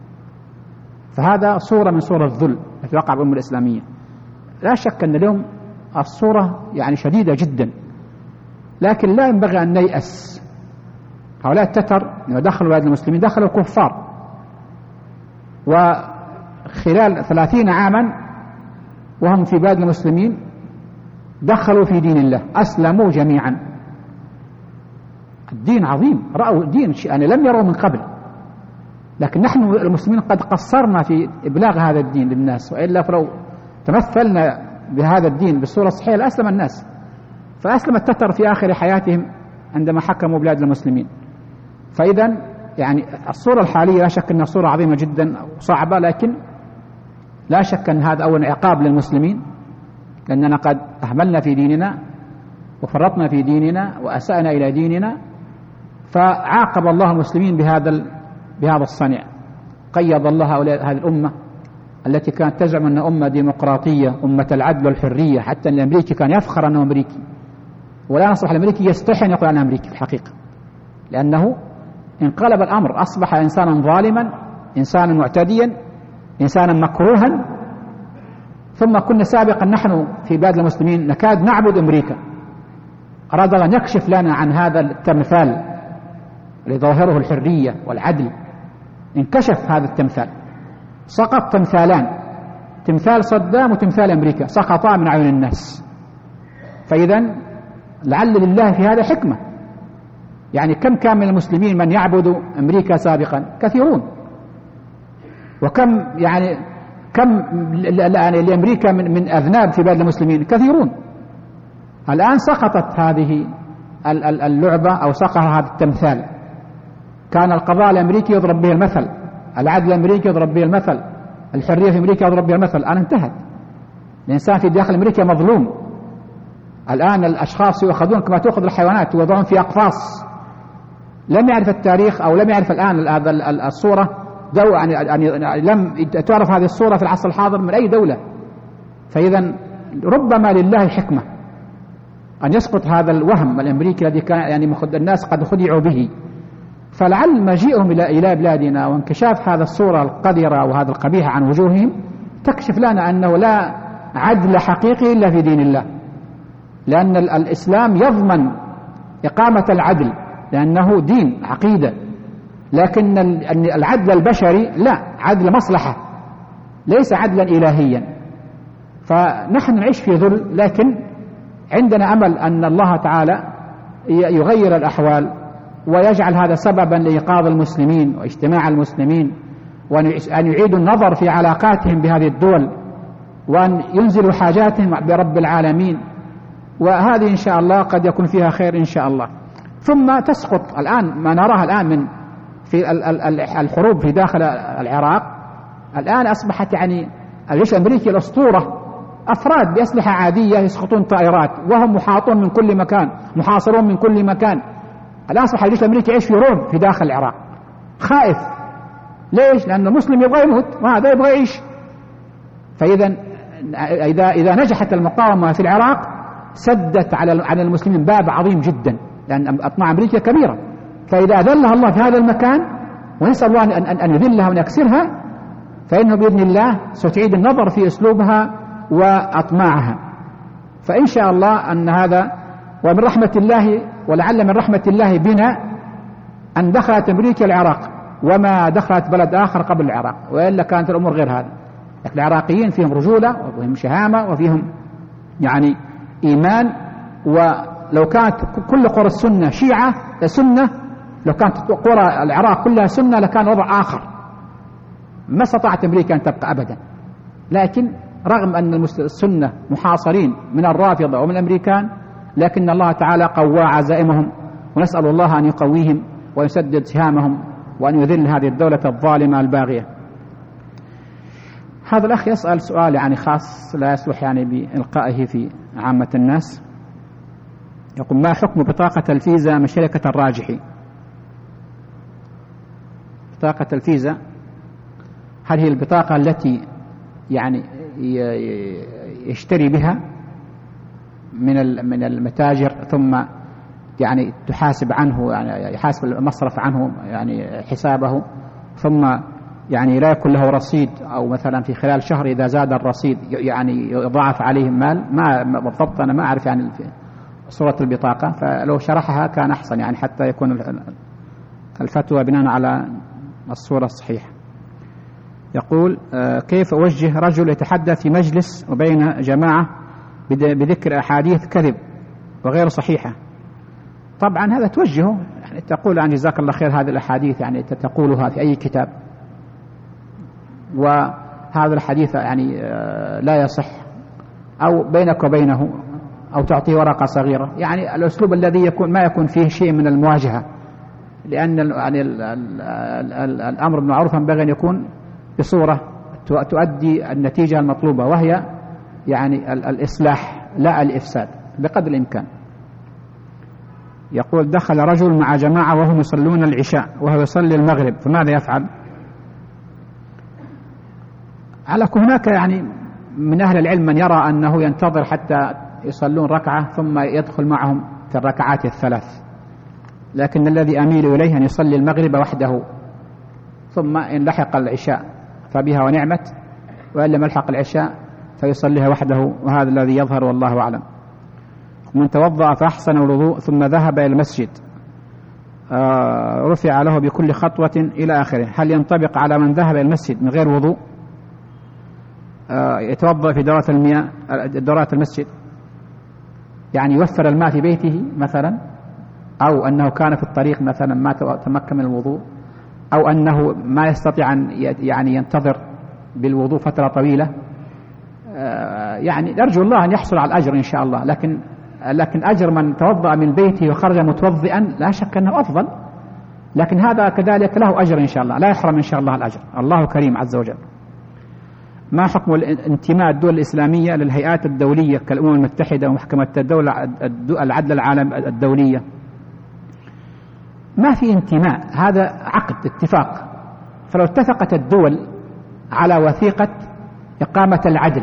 فهذا صورة من صور الذل التي وقع بالأمة الإسلامية. لا شك أن اليوم الصورة يعني شديدة جدا، لكن لا ينبغي أن نيأس. هؤلاء التتر لما دخلوا بلاد المسلمين دخلوا كفار، وخلال 30 عاما وهم في بلاد المسلمين دخلوا في دين الله، أسلموا جميعا. الدين عظيم، رأوا دين يعني لم يروا من قبل، لكن نحن المسلمين قد قصرنا في إبلاغ هذا الدين للناس، وإلا فلو تمثلنا بهذا الدين بالصورة الصحيحة لأسلم الناس. فأسلم التتر في آخر حياتهم عندما حكموا بلاد المسلمين. فإذا يعني الصورة الحالية لا شك أنها صورة عظيمة جدا وصعبة، لكن لا شك أن هذا أول عقاب للمسلمين، لأننا قد أهملنا في ديننا وفرطنا في ديننا وأسأنا إلى ديننا، فعاقب الله المسلمين بهذا الصنع. قيض الله هذه الأمة التي كانت تزعم أنها أمة ديمقراطية، أمة العدل والحرية، حتى الأمريكي كان يفخر أنه أمريكي، ولا نصبح الأمريكي يستحي أن يقول أنا أمريكي في الحقيقة، لأنه انقلب الأمر، أصبح إنسانا ظالما، إنسانا معتديا، إنسانا مكروها. ثم كنا سابقا نحن في بلاد المسلمين نكاد نعبد أمريكا. أراد أن يكشف لنا عن هذا التمثال لظاهره الحرية والعدل، انكشف هذا التمثال، سقط تمثالان، تمثال صدام وتمثال أمريكا، سقطا من عيون الناس. فإذا لعل لله في هذا حكمة. يعني كم كان من المسلمين من يعبد أمريكا سابقا؟ كثيرون. وكم يعني كم لأمريكا من أذناب في بلاد المسلمين؟ كثيرون. الآن سقطت هذه اللعبة، أو سقط هذا التمثال. كان القضاء الأمريكي يضرب به المثل، العدل الأمريكي يضرب به المثل، الحرية في أمريكا أضرب بها المثل الآن انتهت. الإنسان في داخل أمريكا مظلوم. الآن الأشخاص يؤخذون كما تؤخذ الحيوانات ويوضعون في أقفاص. لم يعرف التاريخ أو لم يعرف الآن هذا الصورة يعني لم تعرف هذه الصورة في العصر الحاضر من أي دولة. فإذا ربما لله حكمة أن يسقط هذا الوهم الأمريكي الذي كان يعني الناس قد خدعوا به. فلعل مجيئهم إلى بلادنا وانكشاف هذا الصورة القذرة وهذا القبيح عن وجوههم تكشف لنا أنه لا عدل حقيقي إلا في دين الله، لأن الإسلام يضمن إقامة العدل لأنه دين عقيدة، لكن العدل البشري لا، عدل مصلحة ليس عدلا إلهيا. فنحن نعيش في ذل، لكن عندنا أمل أن الله تعالى يغير الأحوال ويجعل هذا سببا لإيقاظ المسلمين واجتماع المسلمين، وأن يعيدوا النظر في علاقاتهم بهذه الدول، وأن ينزلوا حاجاتهم برب العالمين. وهذه إن شاء الله قد يكون فيها خير إن شاء الله. ثم تسقط الآن ما نراه الآن في الحروب في داخل العراق. الآن أصبحت يعني الجيش الأمريكي الأسطورة، أفراد بأسلحة عادية يسقطون طائرات وهم محاطون من كل مكان، محاصرون من كل مكان. الآن أصبح الجيش الأمريكي يعيش في رعب في داخل العراق، خائف. ليش؟ لأن المسلم يبغى يموت وهذا يبغى يعيش. فإذا إذا نجحت المقاومة في العراق سدت على المسلمين باب عظيم جدا، لأن أطماع أمريكا كبيرة. فإذا أذلها الله في هذا المكان، ونسأل الله أن يذلها وأن يكسرها، فإنه بإذن الله ستعيد النظر في أسلوبها وأطماعها. فإن شاء الله أن هذا ومن رحمة الله، ولعل من رحمة الله بنا أن دخلت أمريكا العراق وما دخلت بلد آخر قبل العراق، وإلا كانت الأمور غير هذا. لكن العراقيين فيهم رجولة وفيهم شهامة وفيهم يعني إيمان. ولو كانت كل قرى السنة شيعة سنة، لو كانت قرى العراق كلها سنة لكان وضع آخر. ما استطاعت أمريكا أن تبقى أبدا. لكن رغم أن السنة محاصرين من الرافضة ومن الأمريكان، لكن الله تعالى قوى عزائمهم، ونسأل الله أن يقويهم ويسدد سهامهم وأن يذل هذه الدولة الظالمة الباغية. هذا الأخ يسأل سؤال يعني خاص لا يصلح يعني بإلقائه في عامة الناس. يقول: ما حكم بطاقة الفيزا من شركة الراجحي؟ بطاقة الفيزا هل هي البطاقة التي يعني يشتري بها من المتاجر، ثم يعني تحاسب عنه، يعني يحاسب المصرف عنه يعني حسابه، ثم يعني لا يكون له رصيد، أو مثلا في خلال شهر إذا زاد الرصيد يعني يضاعف عليه مال؟ ما بالضبط أنا ما أعرف يعني صورة البطاقة، فلو شرحها كان أحسن يعني حتى يكون الفتوى بناء على الصورة الصحيحة. يقول: كيف أوجه رجل يتحدث في مجلس وبين جماعة بذكر أحاديث كذب وغير صحيحة؟ طبعا هذا توجهه، يعني تقول عن جزاك الله خير هذه الأحاديث يعني تقولها في أي كتاب، وهذا الحديث يعني لا يصح، أو بينك وبينه، أو تعطيه ورقة صغيرة. يعني الأسلوب الذي ما يكون فيه شيء من المواجهة، لأن يعني الأمر بالمعروف ينبغي أن يكون بصورة تؤدي النتيجة المطلوبة، وهي يعني الإصلاح لا الإفساد بقدر الإمكان. يقول: دخل رجل مع جماعة وهم يصلون العشاء وهو يصلي المغرب، فماذا يفعل؟ هناك يعني من أهل العلم من يرى أنه ينتظر حتى يصلون ركعة ثم يدخل معهم في الركعات الثلاث، لكن الذي أميل إليه أن يصلي المغرب وحده، ثم إن لحق العشاء فبها ونعمت، وإن لم يلحق العشاء فيصليها وحده، وهذا الذي يظهر والله أعلم. من توضأ فأحسن الوضوء ثم ذهب إلى المسجد رفع له بكل خطوة إلى آخره، هل ينطبق على من ذهب إلى المسجد من غير وضوء يتوضأ في دورات المياه، دورات المسجد، يعني يوفر الماء في بيته مثلا، أو أنه كان في الطريق مثلا ما تمكن من الوضوء، أو أنه ما يستطيع أن يعني ينتظر بالوضوء فترة طويلة، يعني نرجو الله أن يحصل على الأجر إن شاء الله. لكن أجر من توضأ من بيته وخرج متوضئا لا شك أنه أفضل، لكن هذا كذلك له أجر إن شاء الله، لا يحرم إن شاء الله الأجر، الله كريم عز وجل. ما حكم انتماء الدول الإسلامية للهيئات الدولية كالأمم المتحدة ومحكمة العدل العالم الدولية؟ ما في انتماء، هذا عقد اتفاق. فلو اتفقت الدول على وثيقة إقامة العدل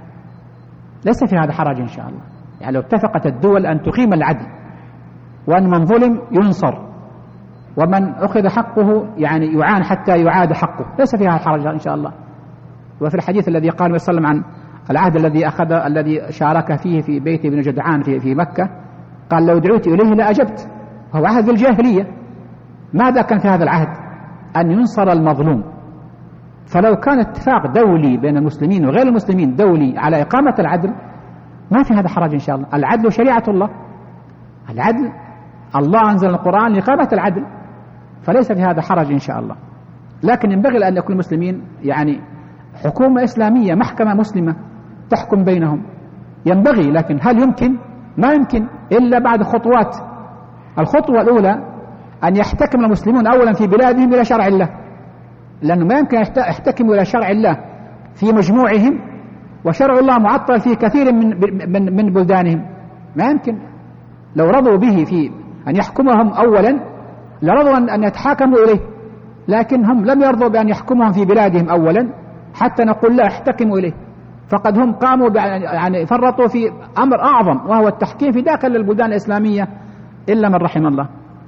ليس في هذا حرج إن شاء الله. يعني لو اتفقت الدول أن تقيم العدل وأن من ظلم ينصر ومن أخذ حقه يعني يعان حتى يعاد حقه، ليس فيها حرج إن شاء الله. وفي الحديث الذي قال النبي صلى الله عليه وسلم عن العهد الذي شارك فيه في بيت ابن جدعان في مكة، قال لو دعوت إليه لأجبت، هو عهد الجاهلية. ماذا كان في هذا العهد؟ أن ينصر المظلوم. فلو كان اتفاق دولي بين المسلمين وغير المسلمين دولي على إقامة العدل ما في هذا حرج إن شاء الله. العدل شريعة الله، العدل الله أنزل القرآن لإقامة العدل، فليس في هذا حرج إن شاء الله. لكن ينبغي أن يكون المسلمين يعني حكومة إسلامية، محكمة مسلمة تحكم بينهم، ينبغي. لكن هل يمكن؟ ما يمكن إلا بعد خطوات. الخطوة الأولى أن يحتكم المسلمون أولا في بلادهم إلى شرع الله، لأنه ما يمكن يحتكموا إلى شرع الله في مجموعهم وشرع الله معطل في كثير من بلدانهم، ما يمكن. لو رضوا به في أن يحكمهم أولا لرضوا أن يتحاكموا إليه، لكن هم لم يرضوا بأن يحكمهم في بلادهم أولا حتى نقول لا احتكموا إليه. فقد هم قاموا يعني فرطوا في أمر أعظم وهو التحكيم في داخل البلدان الإسلامية إلا من رحم الله.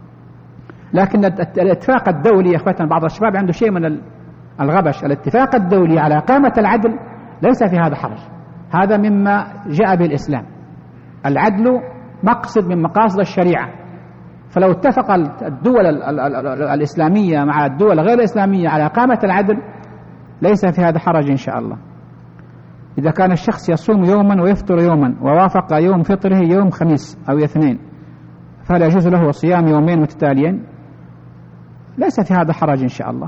لكن الاتفاق الدولي يا أخواتنا، بعض الشباب عنده شيء من الغبش. الاتفاق الدولي على إقامة العدل ليس في هذا حرج، هذا مما جاء به الإسلام. العدل مقصد من مقاصد الشريعة. فلو اتفق الدول الإسلامية مع الدول غير الإسلامية على إقامة العدل ليس في هذا حرج إن شاء الله. إذا كان الشخص يصوم يوما ويفطر يوما ووافق يوم فطره يوم خميس أو اثنين فلا يجوز له صيام يومين متتاليين؟ ليس في هذا حرج إن شاء الله.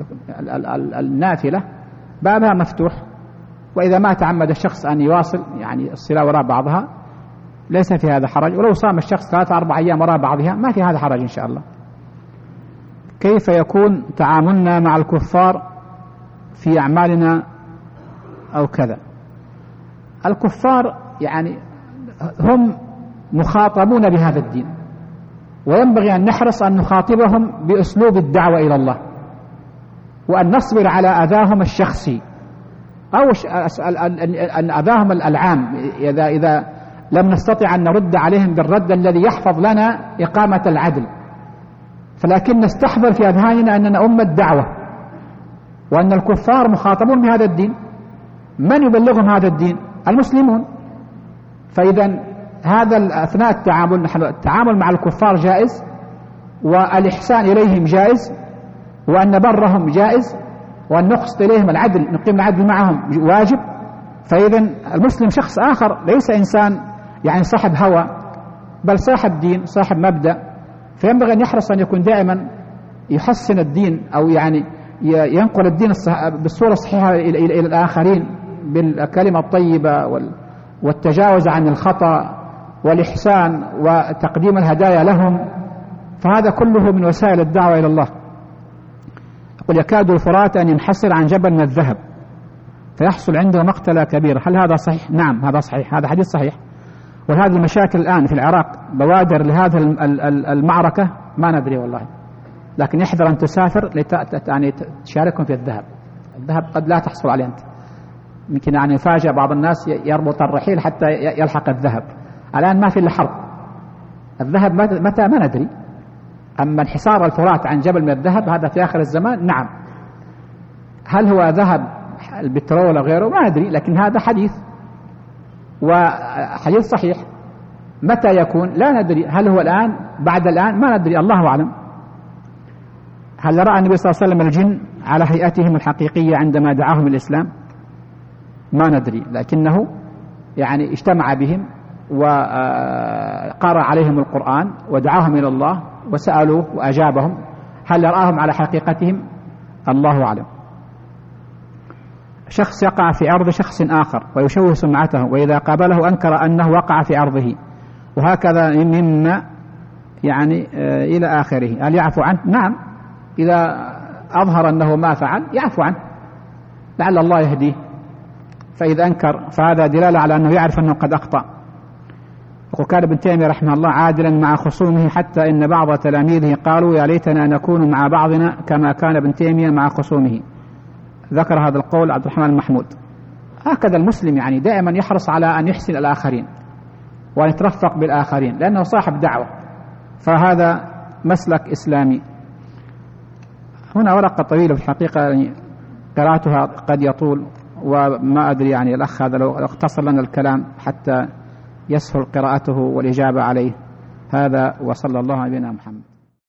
النافلة بابها مفتوح، وإذا ما تعمد الشخص أن يواصل يعني الصلاة وراء بعضها ليس في هذا حرج. ولو صام الشخص 3-4 أيام وراء بعضها ما في هذا حرج إن شاء الله. كيف يكون تعاملنا مع الكفار في أعمالنا أو كذا؟ الكفار يعني هم مخاطبون بهذا الدين، وينبغي أن نحرص أن نخاطبهم بأسلوب الدعوة إلى الله، وأن نصبر على أذاهم الشخصي أو أن أذاهم العام إذا لم نستطع أن نرد عليهم بالرد الذي يحفظ لنا إقامة العدل. فلكن نستحضر في أذهاننا أننا أمة دعوة، وأن الكفار مخاطبون بهذا الدين. من يبلغهم هذا الدين؟ المسلمون. فإذا هذا أثناء التعامل مع الكفار جائز، والإحسان إليهم جائز، وأن نبرهم جائز، وأن نقسط إليهم العدل، نقيم العدل معهم واجب. فإذا المسلم شخص آخر، ليس إنسان يعني صاحب هوى، بل صاحب دين، صاحب مبدأ. فينبغي أن يحرص أن يكون دائما يحسن الدين، أو يعني ينقل الدين بالصورة الصحيحة إلى الآخرين بالكلمة الطيبة والتجاوز عن الخطأ والإحسان وتقديم الهدايا لهم. فهذا كله من وسائل الدعوة إلى الله. يقول يكاد الفرات أن ينحسر عن جبل من الذهب فيحصل عنده مقتلة كبيرة، هل هذا صحيح؟ نعم هذا صحيح، هذا حديث صحيح. وهذه المشاكل الآن في العراق بوادر لهذه المعركة ما ندري والله، لكن يحذر أن تسافر يعني تشاركهم في الذهب. الذهب قد لا تحصل عليه أنت، يمكن يعني يفاجأ بعض الناس يربط الرحيل حتى يلحق الذهب. الآن ما في إلا حرب، الذهب متى ما ندري. أما انحسار الفرات عن جبل من الذهب هذا في آخر الزمان نعم. هل هو ذهب البترول أو غيره ما أدري، لكن هذا حديث وحديث صحيح. متى يكون لا ندري، هل هو الآن بعد الآن ما ندري، الله أعلم. هل رأى النبي صلى الله عليه وسلم الجن على هيئتهم الحقيقية عندما دعاهم الإسلام؟ ما ندري، لكنه يعني اجتمع بهم وقرأ عليهم القرآن ودعاهم إلى الله وسألوه وأجابهم. هل رآهم على حقيقتهم؟ الله أعلم. شخص يقع في عرض شخص آخر ويشوه سمعته، وإذا قابله أنكر أنه وقع في عرضه، وهكذا مما يعني إلى آخره. هل يعفو عنه؟ نعم، إذا أظهر أنه ما فعل يعفو عنه، لعل الله يهديه فإذا أنكر فهذا دلالة على أنه يعرف أنه قد أخطأ. وكان ابن تيمية رحمه الله عادلا مع خصومه، حتى إن بعض تلاميذه قالوا يا ليتنا نكون مع بعضنا كما كان ابن تيمية مع خصومه. ذكر هذا القول عبد الرحمن المحمود. هكذا المسلم يعني دائما يحرص على أن يحسن الآخرين وأن يترفق بالآخرين، لأنه صاحب دعوة، فهذا مسلك إسلامي. هنا ورقة طويلة في الحقيقة يعني قراءتها قد يطول، وما أدري يعني الأخ هذا لو اختصر لنا الكلام حتى يسهل قراءته والإجابة عليه. هذا وصلى الله على نبينا محمد.